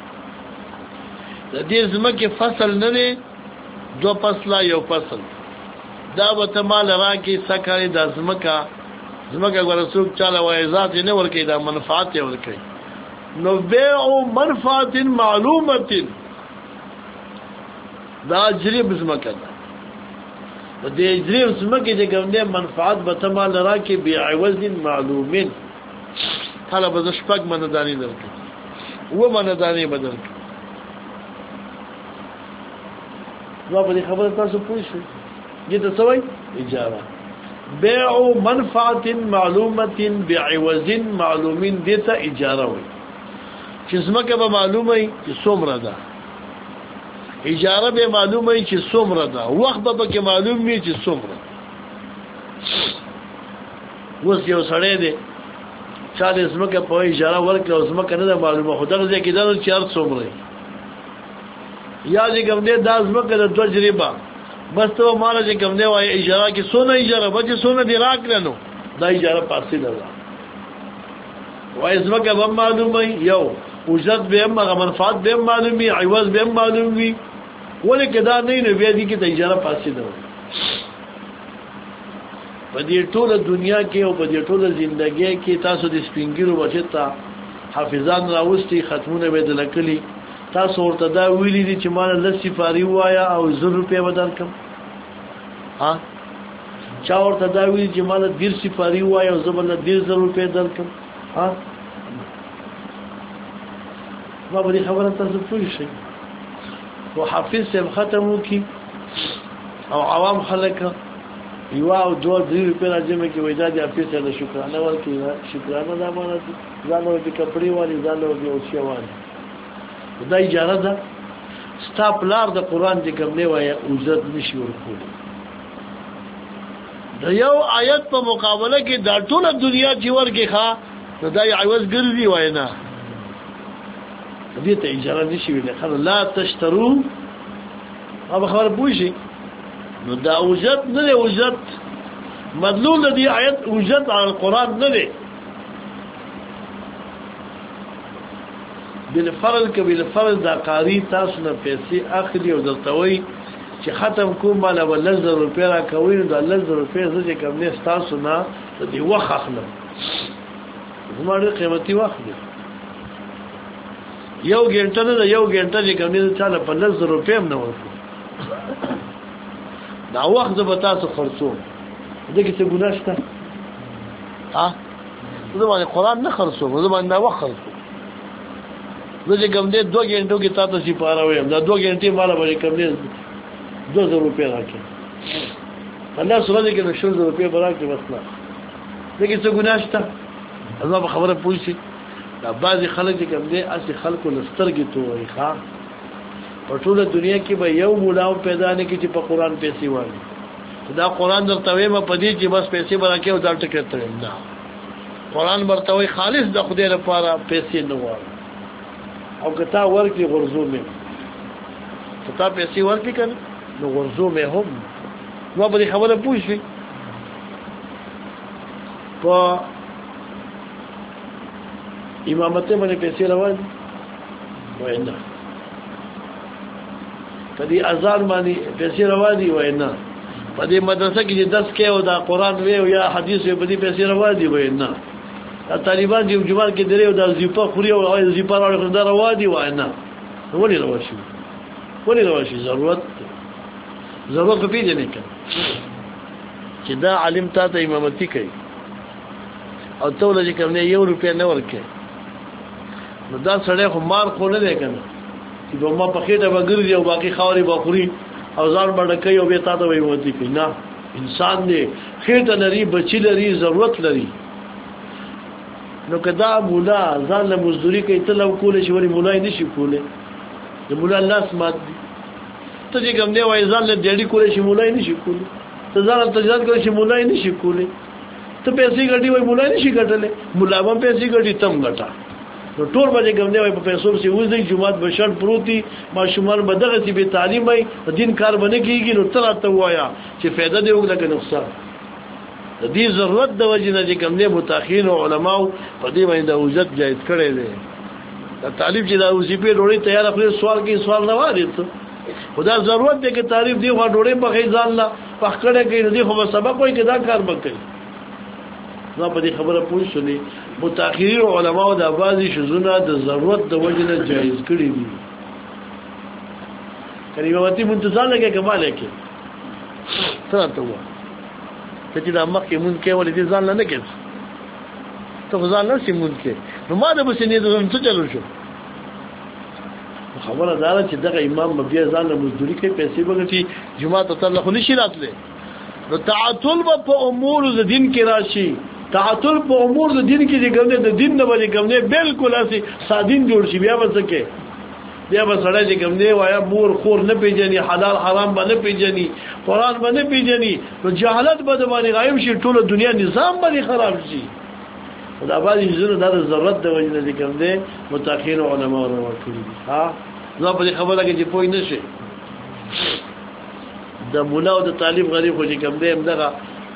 د دې ځمکه فصل نه دی دو فصله یو فصل دا به تمال راکې سکرې د ځمکه ورسوک چاله وای ذات نه ورکې دا منفعت ورکې نو بيع منفعت معلومه دا جرم ځمکه ده د دریم سمکه چې کوم دې منفعت به تمال راکې بعوض معلومین طلب ز شپږ مندانی درکې و مندانی بدل نو په دې خبره تاسو پوښتنه دې ته سوي اجاره بيع منفعه معلومه بعوض معلومین دې ته اجاره وي چې سمکه به معلومه وي چې څومره ده اجاره به معلومه وي چې څومره ده وخت به کې معلوم وي چې څومره وس یو سړی دی چاله سمکه په اجاره ورکړه او سمکه نه معلومه خدای ځکه دا چې هر څومره یا چې کوم دې د سمکه د تجربه بس ته مال چې کوم دی وای اجاره کې سونه اجاره به سونه دی راکړنو دا اجاره پاسې ده وای سمکه به معلومه یو وجد به هم منفعت به معلومي عوض به معلومي ولکه دا نه بیا دي کې د اجاره پاسې ده په دې ټوله دنیا کې او په دې ټوله ژوندۍ کې تاسو د سپینګیرو بچتا حافظان راوستي ختمونه به دلکلي تاسو ورته دا ویلي دي چې مال لسی فاری وایا او 100 روپے بدل کم ها چا ورته دا ویلي چې مال 100 فاری وایا او زبر 100 روپے بدل کم ها ما به خبره تاسو پوه شئ او حافظ صاحب ختمو کی او عوام خلک یو او دوه درې روپے راځي کې وېدا دي حافظ صاحب شکرانه ورکړي شکرانه دا مانه ځانو دې کپڑے والی ځانو دې اوسیا والی دا اجاره ده ستا پلار د قران دې کوم نه وای عزت نشي ورکول دا یو آیت په مقابله کې دا ټول دنیا چې ورګه ښا دا عوض ګرځي وای نه دې ته اجاره نشي ویل خل لا تشترو او خبر پوښي نو دا عزت نه دی عزت مدلول دې آیت عزت علی القران نه دی بالفرض کې بالفرض دا قاری تاسو نه پیسې اخلي او دلتوي چې ختم کوم مال ول 1000 روپے را کوي نو د 1000 روپے زه کوم نه تاسو نه دې وخت اخلم زموږ قیمتي وخت دی یو ګنټه نه یو ګنټه چې کوم نه چاله په 1000 روپے هم نه ورکو دا وخت به تاسو خرڅو دې کې څه ګناه شته ها زه باندې قران نه خرڅو زه باندې وخت خرڅو زه کوم دې 2 غنټو کې تاسو سي پاره وایم دا 2 غنټې مال به کوم دې 2000 روپے راکې الله سره دې کې 200 روپے براکې وسلا دې کې څه ګناه شته الله خبره پوښي دا بعضي خلک کوم دې اصلي خلکو لسترګې توي ښا په ټوله دنیا کې به یو مولا پیدا نه کی چې په قران پیسې وایي دا قران درته وایم په دې چې بس پیسې براکې او دا ټکټ ترې نه قران ورته وي خالص د خدای لپاره پیسې نه وایي او کتا ورکی غرزو میں کتا پیسی ورکی کن نو غرزو میں هم نو بری خبره پوشی پا امامته منی پیسی روان وینا پا دی ازان منی پیسی روان دی وینا پا دی مدرسه کی دی 10 که او دا قرآن وی یا حدیث وی پا دی پیسی روان دی وینا طالبان دی جمعه کې درې او د زیپا خوري او زیپا راوړل دا روا دي وای نه ولې رواشي ضرورت په پیژنې کې چې دا عالم ته امامتي کوي او ته ولې کوم نه 1 روپیا نه ورکې نو دا سړی خو مار خو نه دی کنه چې به ما په خېټه وګرځي او باقي خاوري بخوري او ځان باندې کوي او به تا ته وایي کوي نه انسان دی خېټه لري بچی لري ضرورت لري نو کدا مولا ځان له مزدوري کوي ته لو کول شي ولی مولا نه شي کوله د مولا الله سمات ته چې کوم دی وای ځان له ډېډي کول شي مولا نه شي کوله ته ځان ته ځان کول شي مولا نه شي کوله ته پیسې ګټي وای مولا نه شي ګټلې مولا هم پیسې ګټي تم ګټا نو ټول باندې کوم دی وای په پیسو سي وځي جمعات بشر پروتي ماشومان بدغه سي به تعلیم وای دین کار باندې کیږي نو تر ته وایا چې فائدہ دی وګړه کې نقصان د دې ضرورت د وجې نه چې کوم دي متأخرین او علماو په دې باندې د وجد جایز کړي دي د طالب چې دا وظیفه ډوړې تیار خپل سوال کې سوال نه وایي ته خدا ضرورت دی چې طالب دی خو ډوړې په ځان لا پخکړه کې دی خو سبق وایي چې دا کار وکړي نو په دې خبره پوه شولې متأخرین او علماو د بعضی شذونه د ضرورت د وجې نه جایز کړي دي کریمه وتی منتظر لګي کمال کې سره ته و ته چې د مخ کې مونږ کې ولې دې ځان نه کې ته ځان نه سیمون کې نو ما د بسنې د څه چلو شو خبره دا چې دغه امام بیا ځان له مزدوري کې پیسې وګټي جمعه ته تل خو نشي راتله نو تعطل په امور د دین کې راشي تعطل په امور د دین کې ګمنه د دین نه باندې ګمنه بالکل اسی سادین جوړ شي بیا وسکه بیا وسړی چې ګمنه وایا مور خور نه پیژني حلال حرام باندې پیژني قران باندې پیژني نو جهالت به باندې غایب شي ټول دنیا نظام باندې خراب شي دا باندې زونه د ضرورت د وجه نه ګمنه متأخر علما ورکړي ها زه په خبره کې چې پوي نشي د مولا او د طالب غریب خو چې کوم دی همدغه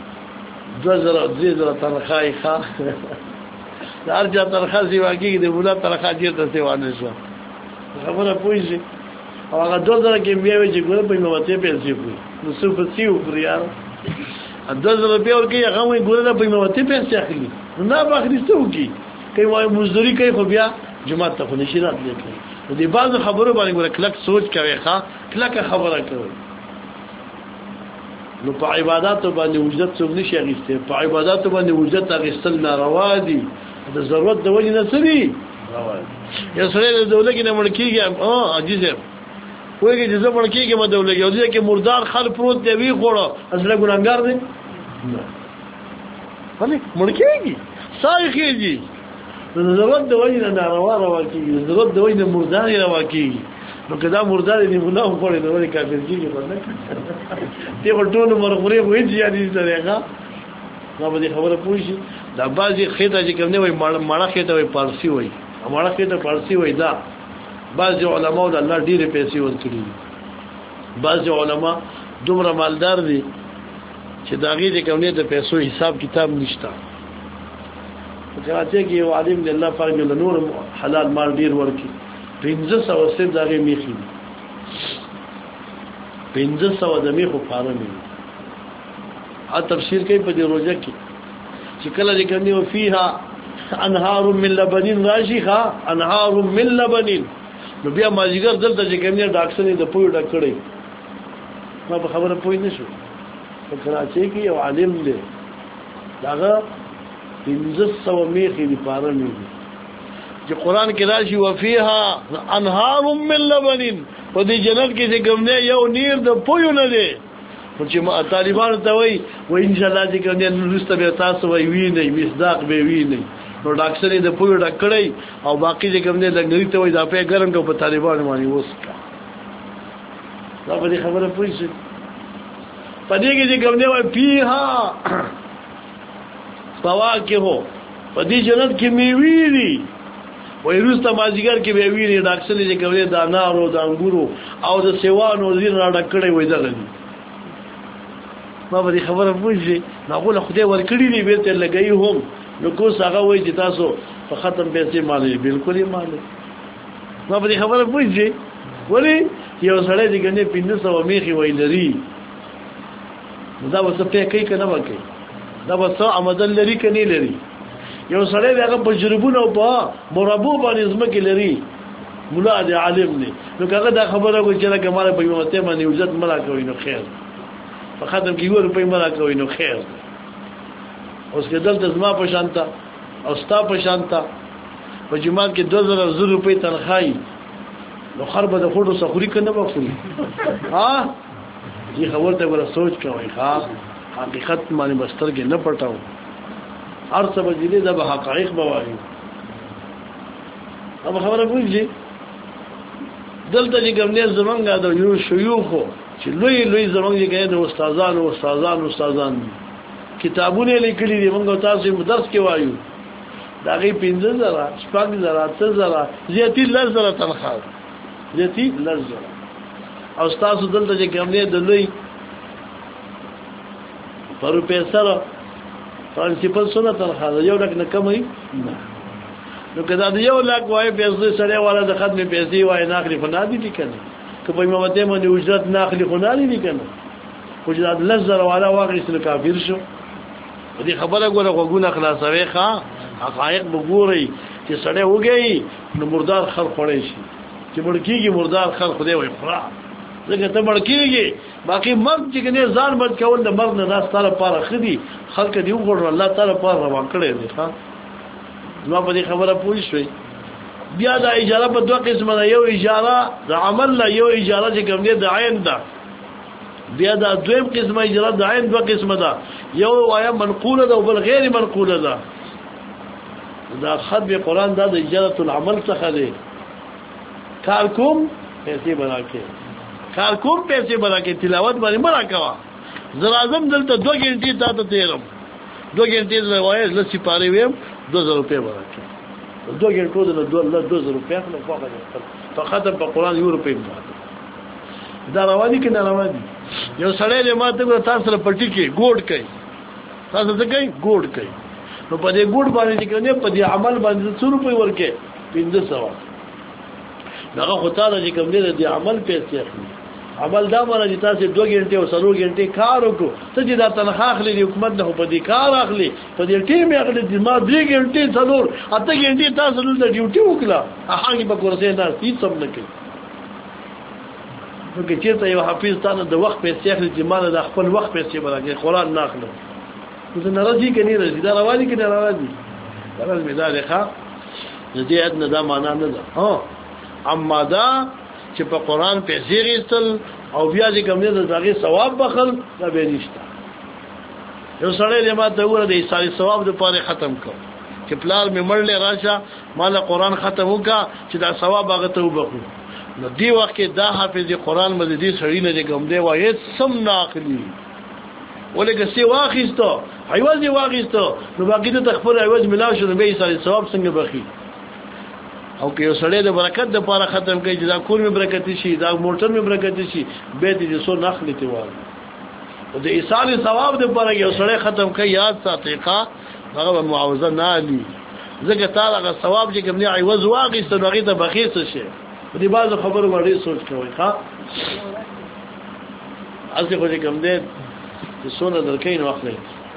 2000 تنخواهی خواه دا هر جا تنخواه سیوا کېږي د مولا تنخواه چېرته سیوا نه شوه خبره پوه شي او هغه 2000 کې بیا وایي چې ګوره په امامتۍ پیسې پوي نو څه پسې وکړو یار 2000 روپۍ ورکوي هغه وایي ګوره په امامتۍ پیسې اخلي نو نه به اخلي څه وکړي کوي وایي مزدوري کوي خو بیا جومات ته خو نشي راتلی کوي نو دې بعضو خبرو باندې ګوره کلک سوچ کوي ښه کلکه خبره کوي نو په عبادتو باندې وجدت څوک نشي اخیسته په عبادتو باندې وجدت اخیستل ناروا دي د ضرورت د وجې نه سړي روا دي یا سړی د دولت کې نه مړ کېږي عجیزه وایي چې زه مړ کېږم د دولت کې او دې کې مردار خل پروت دی وی خوړو اصله ګناګار دی نه ولې مړ کېږي سای کېږي د ضرورت د وجې نه ناروا کېږي د ضرورت د وجې نه مردار روا کېږي نو کدا مردار دی مونږ خو خوړې نو ولې کافر کېږي باندې ته ټول مرغوري وې چې یادې سره ښه نو به خبره پوښي دا بازي خېټه چې کوم نه وای ماړه خېټه وای پارسي وای ماړه خېټه پارسي وای دا بعض علماء د الله ډېرې پیسې ورکړي بعض علماء دومره مالدار دي چې دا غي د کوم نه د پیسو حساب کتاب نشته کراچۍ کې یو عالم دی الله پاک له نور حلال مال ډېر ورکړي 1500 سیب داغه میخي 1500 د میخو پاره مې ا تفسیر کوي په دې روزه کې چې کله دې کوي او فيها انهار من لبن راشخه انهار من لبن نو بیا ماجیګر دلته چې کوي ډاکټر نه د پوی ډکړې ما په خبره پوی نشو په کراچۍ کې یو عالم دی داغه 1500 میخي دی پاره مې چې قران کې راشي وفيها انهار من لبن په دې جنت کې چې ګمنه یو نیر د پویو نه دی چې طالبان ته وایي و ان شاء الله چې ګمنه نورسته به تاسو وایي ویني مصداق به ویني نو ډاکټر دې پویو ډکړی او باقي چې ګمنه لګري ته وایي دا په ګرم کو په طالبان باندې وسکا دا به خبره پوي شي په دې کې چې ګمنه وایي فيها فواکه په دې جنت کې میوې دي وای روسته مازیګر کې به ویني ډاکټر دې کوي د انارو د انګورو او د سیوانو زیر را ډکړې وای دغه ما به خبره پوښي ناغول خدای ورکړي دی بیرته لګي هم نو کو څنګه وای چې تاسو په ختم پیسې مالې بالکل یې مالې ما به خبره پوښي ولی یو سړی دې ګنې 1500 میخي وای لري دا وسه په کې کنه وکي دا وسه عمدل لري کني لري یو سړی دغه تجربونه په مربو باندې زمکه لري مولا دې عالم دی نو هغه دا خبره کوي چې لکه مال په یوته باندې عزت ملا کوي نو خیر په ختم کې یو روپۍ ملا کوي نو خیر اوس کې دلته زما په شانتا او ستا په شانتا په جماعت کې 2000 روپۍ تنخواهي نو خربه د خورو سخوري کنه بخوري ها دې خبره ته ور سوچ کوي ها حقیقت باندې بستر کې نه پټاو هر څه بجلی دا به حقایق بوایي اب خبره پوښي دلته چې ګمنه زمونږه د یو شيوخو چې لوی زمونږ کې د استادان کتابونه لیکلي دي موږ تاسو درس کې وایو دا غي 15000 8000 زیاتی 10000 تنخواه زیاتی 10000 او تاسو دلته چې ګمنه د لوی پروفیسور پرنسپل سونه تنخواه یو لک نه کمای نو کدا د یو لک وای پیسې سره والا د خدمت پیسې وای ناخلی فنادي دي کنه که په امامته باندې اجرت ناخلی فنادي دي کنه اجرت لزر والا واقعي سره کافر شو دې خبره ګوره غوونه خلاصوي ښا حقایق وګوري چې سړی وګي نو مردار خلق خوري شي چې مړکیږي مردار خلق خدای وای خورا ځکه ته مړ کېږي باقي مرګ چې کنه ځان بد کول د مرګ نه دا ستاره پاره خدي خلک دی وګورل الله تعالی پاره روان کړی دی ها نو په دې خبره پوه شئ بیا دا اجاره په دوه قسمه ده یو اجاره د عمل لا یو اجاره چې کوم دی د عین ده بیا دا دویم قسمه اجاره د عین دوه قسمه ده یو وایا منقوله ده او بل غیر منقوله ده دا خط قرآن دا د اجاره العمل څخه دی کار کوم پیسې براکه کار کوم پیسې براکه تلاوت باندې براکوا زرا اعظم دلته 2 غنټې تا ته تیرم 2 غنټې وایي لسی پاره ویم 2000 روپے براکه 2 غنټو د 2000 روپے خپل خواږه فقط په قرآن یو روپے دا رواني کې نه رواني یو سړی له ماته تاسو سره پټی کې ګوډ کوي تاسو څه کوي ګوډ کوي نو په دې ګوډ باندې چې کنه په دې عمل باندې 100 روپے ورکې 1500 دغه خدای چې کوم دې د عمل پیسې اخلي عمل دا معنی چې تاسو 2 غنټې او 3 غنټې کار وکړو ته چې دا تنخواه اخلي د حکومت نه په دې کار اخلي په دې ټیم اخلي چې ما 2 غنټې 3 اته غنټې تاسو د ډیوټي وکړه هغه په کورسې نه هیڅ سم نه کوي نو کې چې یو حافظ تاسو د وخت پیسې اخلي چې مال د خپل وخت پیسې برابر قرآن نه اخلي نو ناراضي کني راځي دا رواني کني ناراضي دا مې دا ښه دې ادنه دا معنا نه ده ها اما دا چې په قرآن پیسې غیستل او بیا چې کوم نه دغه ثواب بخل دا به نشته یو سړی له ما ته وره د ایصالي ثواب د پاره ختم کړ چې پلار مې مړلې راشه مال قرآن ختم وکا چې دا ثواب هغه ته وبخو نو دی وخت کې دا حافظ قرآن مزدي سړی نه کوم دی وایي سم ناقلی ولکه سی واخیستو عوض واخیستو نو باقي ته خپل عوض ملاو شو به ایصالي ثواب څنګه بخي او که یو سړی د برکت د پاره ختم کوي چې دا کور می برکت شي دا موټر می برکت شي به دې سو نخلي تی وایي او د ایصال ثواب د پاره یو سړی ختم کوي یاد ساتي ښا هغه معاوضه نه علي زګه تعالی هغه ثواب چې کوم نه عوض واغې ستنغې ته بخیس شي دې بعض خبرو باندې سوچ کوي ښا اځه خو دې کوم دې سونه درکې نو اخلي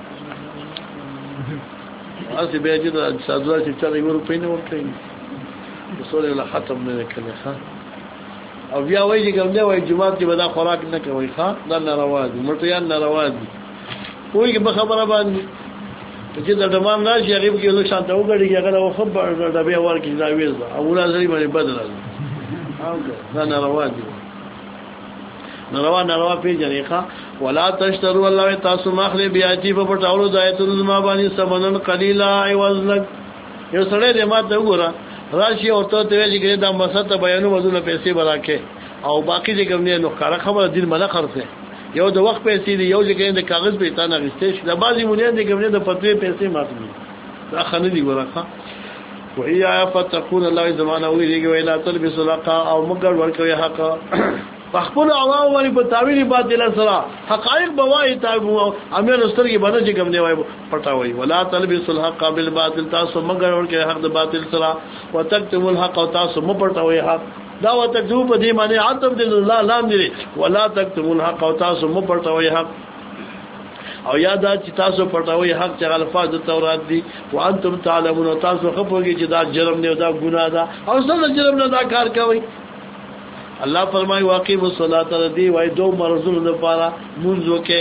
اځه به چې د ساده چې 4 روپۍ نه ورکړي رسول الله ختم نه کړي ښا او بیا وایي چې کوم دی وایي جمعه کې به دا خوراک نه کوي ښا دا ناروا دي مرتيان ناروا دي کوئی به خبره باندې چې دا دمان راشي هغه کې له شانته وګړي هغه او خبر دا به ورکې دا وېزه او لازم باندې بدل دا ناروا دي ناروا پیژنې ښا ولا تشتروا الله تاسو مخله بیاتی په پټاولو دایته ما باندې سمنن قلیلا ایوازلک یو سره دې ما ته وګوره راشي او ته ویل چې دا مسته بیانو وزن پیسې براکه او باقي چې کوم نه نو کار خبره دین مله خرڅه یو د وخت پیسې دی یو چې د کاغذ په تانه غستې شي د بازي مونږ دې کوم نه د فتوی پیسې ماتوي دا خنه دی ورخه وهي فتقون الله زمانه ویږي ویلا تلبس لقا او مگر ورکوي حق خپل عوام باندې په تعویل باطل سره حقایق بوای تابو امیر استرګي باندې چې کوم دی وای پټاوي ولا تلبس الحق بالباطل تاسو مگر ورکوي حق د باطل سره وتكتموا الحق او تاسو مو پټاوي حق دا وتکذو په دې معنی عتب دل الله لام دی ولا تكتموا الحق او تاسو مو پټاوي حق او یاد چې تاسو پټاوي حق چې الفاظ د تورات دي وانتم تعلمون تاسو خپوږي چې دا جرم نه دا ګناه ده او څنګه جرم نه دا کار کوي الله فرمای واقیم الصلاۃ الذی وای دو مرزون لپاره منځو کې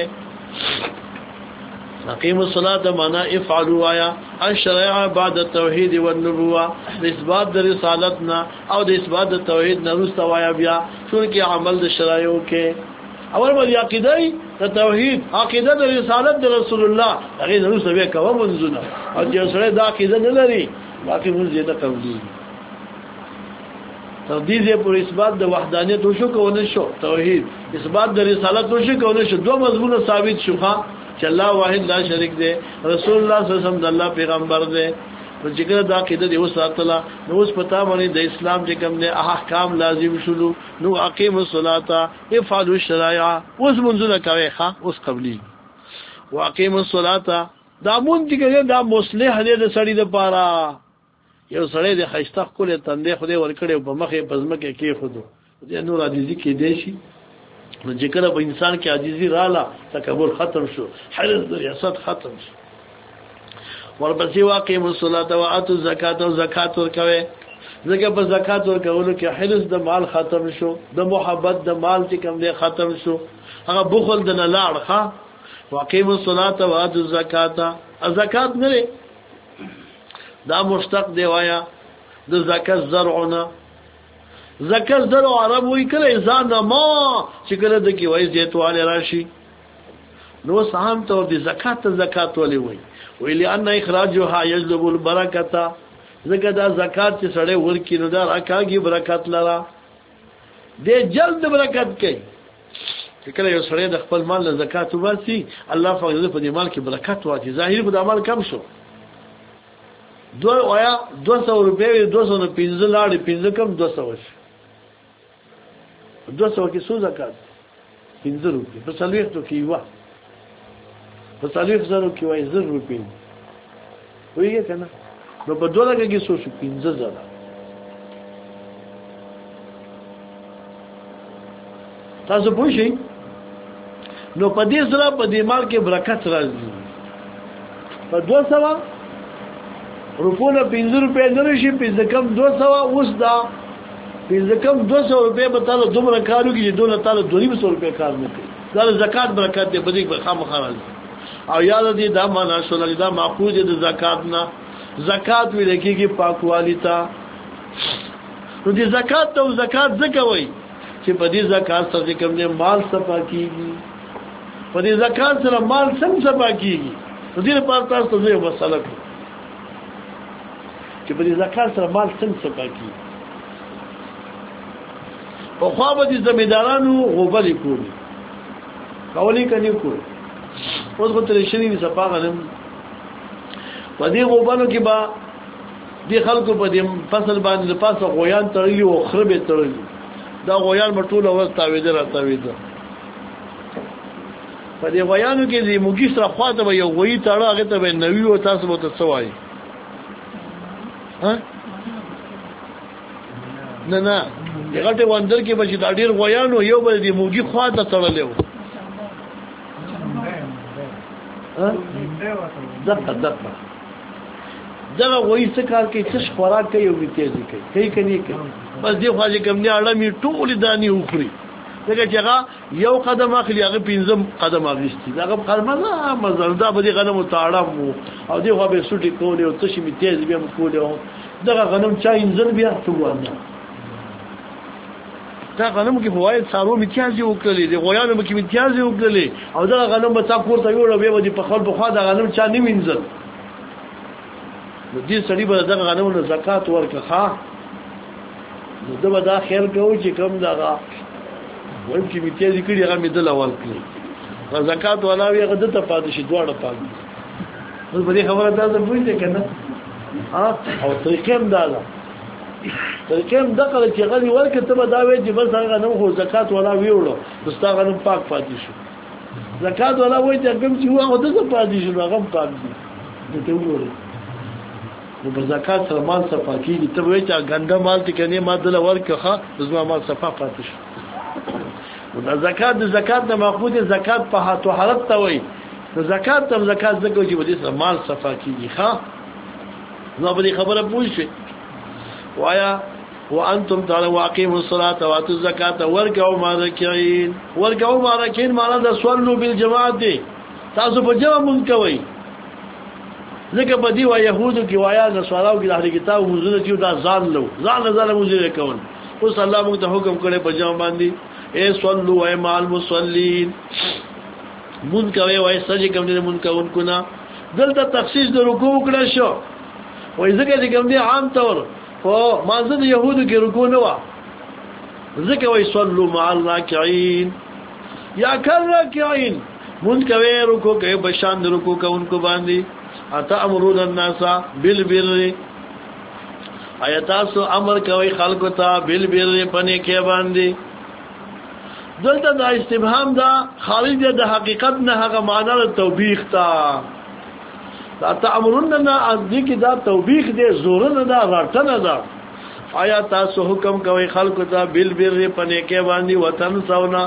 اقیم الصلاۃ معنا افعلوا آیا الشرع بعد التوحید والنبوه اثبات د رسالتنا او د اثبات د توحید نه رستوایا بیا څنګه عمل د شرایعو کې اول باندې عقیده د توحید عقیده د رسالت د رسول الله هغه نه رسوي کوم منځونه او چې سره د عقیده نه لري باقي موږ دې ته کوي تردید پر اثبات د وحدانیت وشو کونه شو توحید اثبات د رسالت وشو کونه شو دوه مضمون ثابت شوخه چې الله واحد لا شریک دی رسول الله صلی الله علیه وسلم د الله پیغمبر دی په ذکر د عقیده دی وساتله نو اوس پتا باندې د اسلام چې کوم نه احکام لازم شلو نو اقیم الصلاه افعلوا الشرائع اوس منځونه کوي ښا اوس قبلي واقیم الصلاه دا مونږ چې دا مصلح دی د سړي د پاره یو سړی د خیسته کوله تندې خو دې ورکړې په مخې پزمکه کې خودو دې نور عاجزي کې دی شي نو چې کله په انسان کې عاجزي رااله تکبر ختم شو حرص د ریاست ختم شو ورپسې واقیم الصلاه و اتو الزکات او زکات ورکوي ځکه په زکات ورکولو کې حرص د مال ختم شو، د محبت د مال چې کوم دی ختم شو، هغه بخل د نه لاړ. ښه واقیموا الصلاة وآتوا الزکات، زکات نه دا مشتق دی وایا د زکات زرعونه. زکات زرع عرب وی کله ځان ما چې کله د کی وای زیتواله راشي نو سهم ته د زکات ولې وای ویلی ان اخراجها یجلب البرکته، ځکه دا زکات چې سړی ورکی نو دا راکاږي برکت لرا دې جلد برکت کوي. چې کله یو سړی د خپل مال له زکات وباسي الله فضل په دې مال کې برکت واچي، ظاهري په عمل کم شو. 200 روپے 215 لاړې 15 کم 200 شي، 200 کې څو زکات 15 روپے په څلوېختو کې یو په 40,000 کې وای 0 روپے وایي کنه نو په 2 لکه کې څو شو 15,000. تاسو پوه شئ نو په دې سره په دې مال کې برکت راځي. په 200 روپونه 15 روپے نه شي، 15 کم 200 اوس دا 15 کم 200 روپے به تعالی دومره کارو کې دونه تعالی 200 روپے کار نه کوي. دا زکات برکت دی په دې خامخا راځي. او یاد دې دا معنا شول دا معقول دي د زکات نه. زکات ویل کېږي پاکوالی ته. نو دې زکات ته زکات ځکه وایي چې په دې زکات سره کوم نه مال صفا کیږي، په دې زکات سره مال څنګه صفا کیږي. نو دې په تاسو ته یو مسله کوم چې په دې زکات سره مال څنګه صفا کیږي. په خوا به دې زمیدارانو غوبلې کولی کني کولی اوس به تر شنی صفا غنم په دې غوبانو کې با دې خلکو په دې فصل باندې پاسه غویان تړلي او خربې تړلي، دا غویان په ټوله ورځ تاویده په دې غویانو کې دې موږي سره خواته به یو غوی تړه هغه ته به نوي او تاسو به څه وایي ها نه هغه وندر کې به چې دا ډیر غویانو یو به دې موږي خواته تړلې و دغه وایي څه کار کوي، څه خوراک کوي او تیزی کوي کني بس دی خواږه کوم نه اړه می ټول دانی وخوري. دغه چې هغه یو قدم اخلي هغه 15 قدم اخلي، دغه قدمه مزلدا به دي غنم تاړم او دی خو به سټي کولې او تشي می تیز بیا کولې دغه غنم چا انځل بیا څوونه دا غنم کې فواید سارو امتیازي وکړلې، د غویانو کې امتیازي وکړلې او دا غنم به تا کوړه یو به د په خپل بخوا دا غنم چا نه وینځل. نو دې سړي به دا غنم له زکات ورکړه ښا نو دا به دا خیر کوي چې کوم دا وایي چې امتیازي کړي هغه مدل اول کړي زکات ولا وی هغه د ته پاتې شي دواړه پاتې. نو په دې خبره تاسو پوښتنه کنه او طریقې هم دا کوم دغه چې غوړي ورکه ته به دا وایي چې بس هغه نو خو زکات ولا ویوړو دستا غنم پاک پاتې شو. زکات ولا وایي چې کوم چې هو د څه پاتې شو هغه پاک دي ته وګورئ. نو په زکات سره مال صفا کیږي. ته وایي چې ګنده مال ته کني ماده ورکه ښه زما مال صفا پاتې شو. نو د زکات نه ماخوذ زکات په حالت ته وایي. نو زکات ته زکات زکه چې ودی سره مال صفا کیږي ښه. نو په دې خبره پوه شئ وایا وانتم تعالوا واقيموا الصلاه واتوا الزكاه واركعوا مع الراكعين معنا د صلوا بالجماعه دي تاسو په جمع مونږ کوي. ځکه په دی وای يهودو کې وایا د سوالو کې د اهل کتاب موضوع چې دا ځان موضوع کوي. اوس الله موږ ته حکم کړی په جمع باندې اے صلوا اے مع المصلين مونږ کوي وای سجده کوم دي مونږ کوونکو نه دلته تخصیص د رکوع کړه شو وای ځکه چې کوم دي عام طور او مازه د يهودو کې رکوع نه و ځکه وای صلوا مع الراكعين یا کراکعين مونږ کوي رکوع کوي بشان د رکوع کوونکو باندې اتامرون الناس بالبر آیاتاسو امر کوي خلکو ته بالبر پنه کې باندې. دلته د استفهام دا خارج د حقیقت نه هغه معنا د توبېخ تا دا تامرون نه ازدی کې دا توبېخ دې زور نه دا راټنه دا آیاتاسو حکم کوي خلکو ته بالبر پنه کې باندې وطن سونا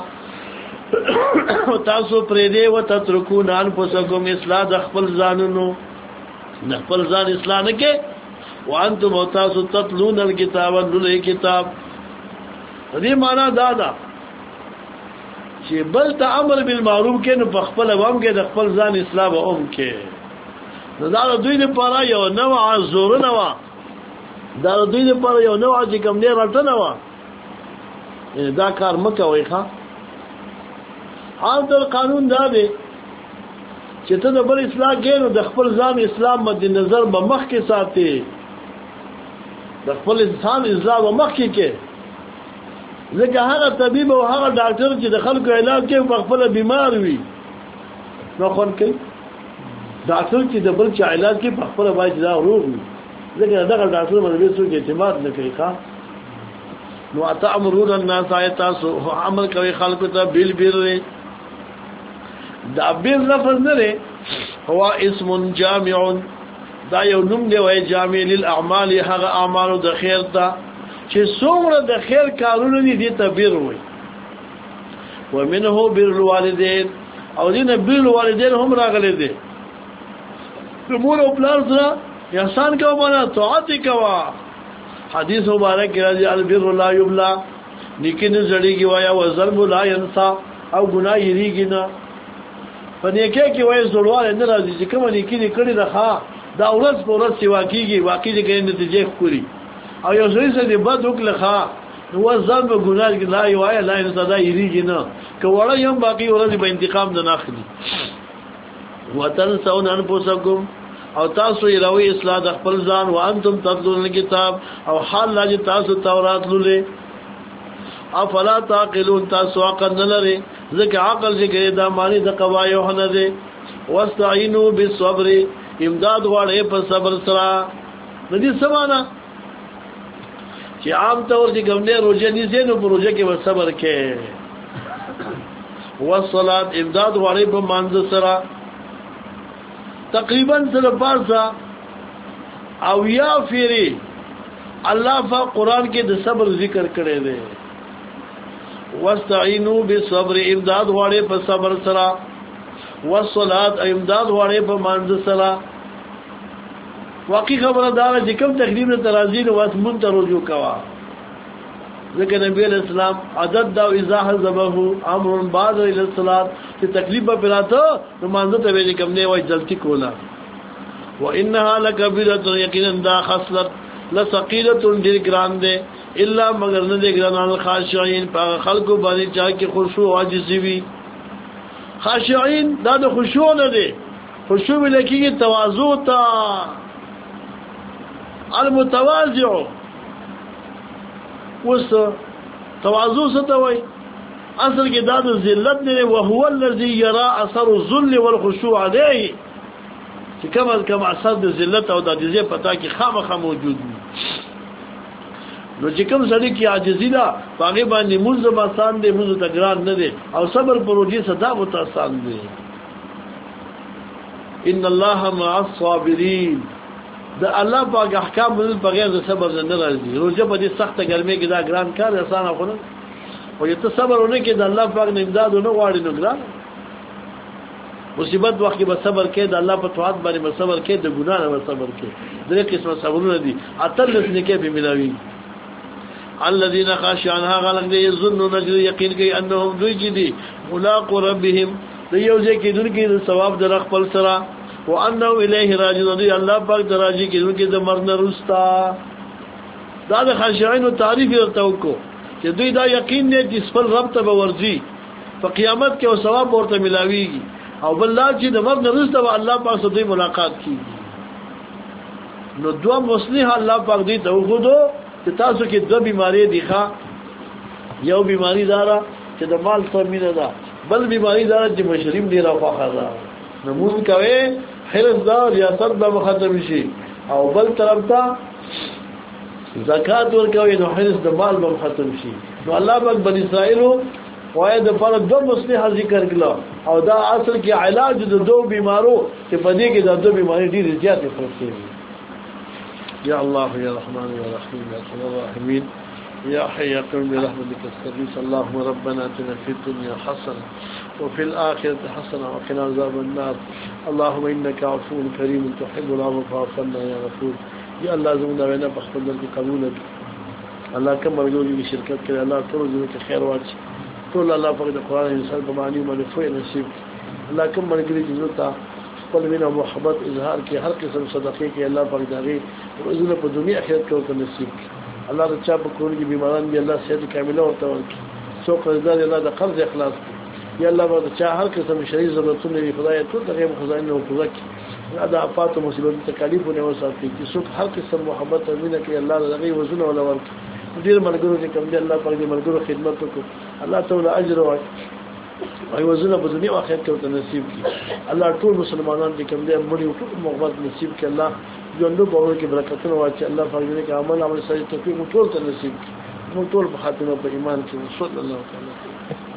تاسو پرې دې وتترکون انفسکم اصلاح د خپل ځانونو خپل ځان اصلاح نه کې وانتم تاسو تتلون الكتاب لولې کتاب. دې معنا دا ده چې بل ته امر بالمعروف کې نو په خپل عوام کې د خپل ځان اصلاح او کې نو دا دوی لپاره یو نوع زور نه و، دا دوی لپاره یو نوع چې کوم نه راټه نه و. دا کار مکوئ ښا. حال در قانون دا دی چې ته د بل اصلاح کې نو د خپل ځان اسلام مد نظر به مخ کې ساتي، د خپل انسان اصلاح به مخ کې ځکه هغه طبيب او هغه ډاکټر چې د خلکو علاج کوي په خپل بیمار وي نو خون کوي. ډاکټر چې د بل چا علاج کوي په خپل باندې دا روغ وي ځکه دغه ډاکټر باندې څوک اعتماد نه کوي ښا. نو اتامرون الناس تاسو عمل کوي خلکو ته بیل دا بیل لفظ نه دی، هو اسم جامع، دا یو نوم دی وای جامع للاعمال، هغه اعمالو د خیر ته چې څومره د خیر کارونه دي ته بیر وای. ومنه بر الوالدین، او دینه بر الوالدین هم راغلي دي. مور او پلار سره احسان کوه معنا طاعت کوه. حدیث مبارک راځي البر لا یبلا، نیکه زړیږي وایا او ظلم لا ينسى، او ګناه یریږي نه. په نیکه کې وای زړواله نه راځي چې کوم نیکه کړي راخه دا ورځ په ورځ سی واقعي کې نتیجه خوري، او یو ځای څه بد وکړه نو ځان به ګناه کې لا یوای لا ينسى دا یریږي نه، که وړه یم باقي ورځ به انتقام نه اخلي. وتنسون انفسکم، او تاسو یې راوي اصلاح د خپل ځان، وانتم تتلون الكتاب، او حال لا چې تاسو تورات لولې. افلا تعقلون، تاسو عقل نه لري، ځکه عقل چې ګړي دا معنی د قوایح نه دي. واستعینوا بالصبر، امداد غواړي په صبر سره. د دې سمانه چې عام طور چې ګمنه روزه نیسي نو په روزه کې و صبر کې. والصلاه، امداد غواړي په مانځ سره. تقریبا سره پارسا او یا فیری الله په قران کې د صبر ذکر کړی دی. واستعینوا بالصبر، امداد غواړي په صبر سره. والصلاه، امداد غواړي په مانځ سره. واقعي خبره دا چې کوم تقریب ته راځي نو واس مونږ ته رجوع کوا، ځکه نبی اسلام عدد دا ازاح زبه امر بعد الى الصلاه چې تکلیف په راته نو مانځه ته ویل کوم نه وای جلتی کولا. وانها لکبیره، یقینا دا خصلت لثقيله ډیر ګران ده، الا مگر نه دي ګران الخاشعين، په خلکو باندې چا کې خشوع او عاجزي وي. خاشعين دا د خشوع نه دي، خشوع لکه تواضع تا المتواضع. وس تواضع ستوي اصل کې دا د ذلت نه، او هو الذي يرى اثر الذل والخشوع عليه، چې کم اثر د ذلت او د عجزي پتا کې خامخا موجود دي. نو چې کوم سړي کې عاجزي ده هغه باندې موږ آسان دي، موږ ته ګران نه دي، او صبر پروجي صدا متآسان دي. ان الله مع الصابرين، د الله پاک احکام بغیر د صبر نه راځي. روزه په دې سخته ګرمۍ کې دا ګران کار آسان خو نه، او ته صبر ونه کې د الله پاک نه امداد نه غواړي نو ګران. مصیبت وخت کې به صبر کې، د الله په طاعت باندې به صبر کې، د ګناه نه به صبر کې. درې قسمه صبرونه دي، اتلس نه کې به ملاوي. الذين خاشعوا غلق دي يظنون نجر یقین کوي انهم دوی چې دي ملاق ربهم، د یو ځای کې دونکو د ثواب در خپل سره، وانه الیه راجعون، دی الله پاک دراجي کې دونکو د مرګ نه رستا. دا د خاشعين تعریف ورته وکړو چې دوی دا یقین نه دي خپل رب ته ورځي په قیامت کې او ثواب ورته ملاويږي، او بل لا چې د مرګ نه رستا الله پاک سره دوی ملاقات کیږي. نو دوه مصلح الله پاک دې ته وګورو چې تاسو کې دوه بیماری دي ښا. یو بیماری دارا چې د مال تامین ده، بل بیماری دارا چې مشریم دی راخوا ده. نمون کوي حرص دا ریاست به ختم شي، او بل طرف ته زکات ورکوي نو حرص د مال به ختم شي. نو الله پاک بنی اسرائیل وای د پر دوه مصلح ذکر کړه، او دا اصل کې علاج د دوه بیمارو چې په دې کې د دوه بیماری ډېر زیاتې فرق دی. يا الله يا رحمن يا رحيم يا ارحم الراحمين يا حي يا قيوم برحمتك استغيث. اللهم ربنا اتنا في الدنيا حسنه وفي الاخره حسنه وقنا عذاب النار. اللهم انك عفو كريم تحب العفو فاعف عنا يا غفور یا الله زموږ د وینا په خپل در کې قبول کړي الله کوم مرګوري کې شرکت کړي الله ټول زموږ کې خیر واچي ټول الله پاک د قرآن انسان په معنی باندې فوی نصیب الله کوم مرګوري چې زوتا خپل مینه او محبت اظهار کې هر قسم صدقې کې الله پاک دغه روزونه په دنیا آخرت کې ورته نصیب کړي الله د چا په کور کې بیماران دي الله صحت کامله ورته ورکړي څو قرضدار الله د قرض اخلاص کړي یا الله باندې چا هر قسم شرعي ضرورتونه لري خدای ټول دغه خزانه او پوره کړي دا افات او مصیبت تکالیفونه وساتي چې څوک هر قسم محبت او مینه کې الله دغه وزنه ولا ورکړي ډیر مرګرو چې کوم دی الله پاک دې مرګرو خدمت وکړي الله تعالی اجر او وزنه په دنیا او آخرت کې ورته نصیب کړي الله ټول مسلمانان چې کوم دی مړي ټول محبت نصیب کړي الله ژوندو په ور کې برکتونه واچي الله پاک دې عمل صحیح توفیق ټول ته نصیب کړي ټول په خاتمه په ایمان کې صلی الله تعالی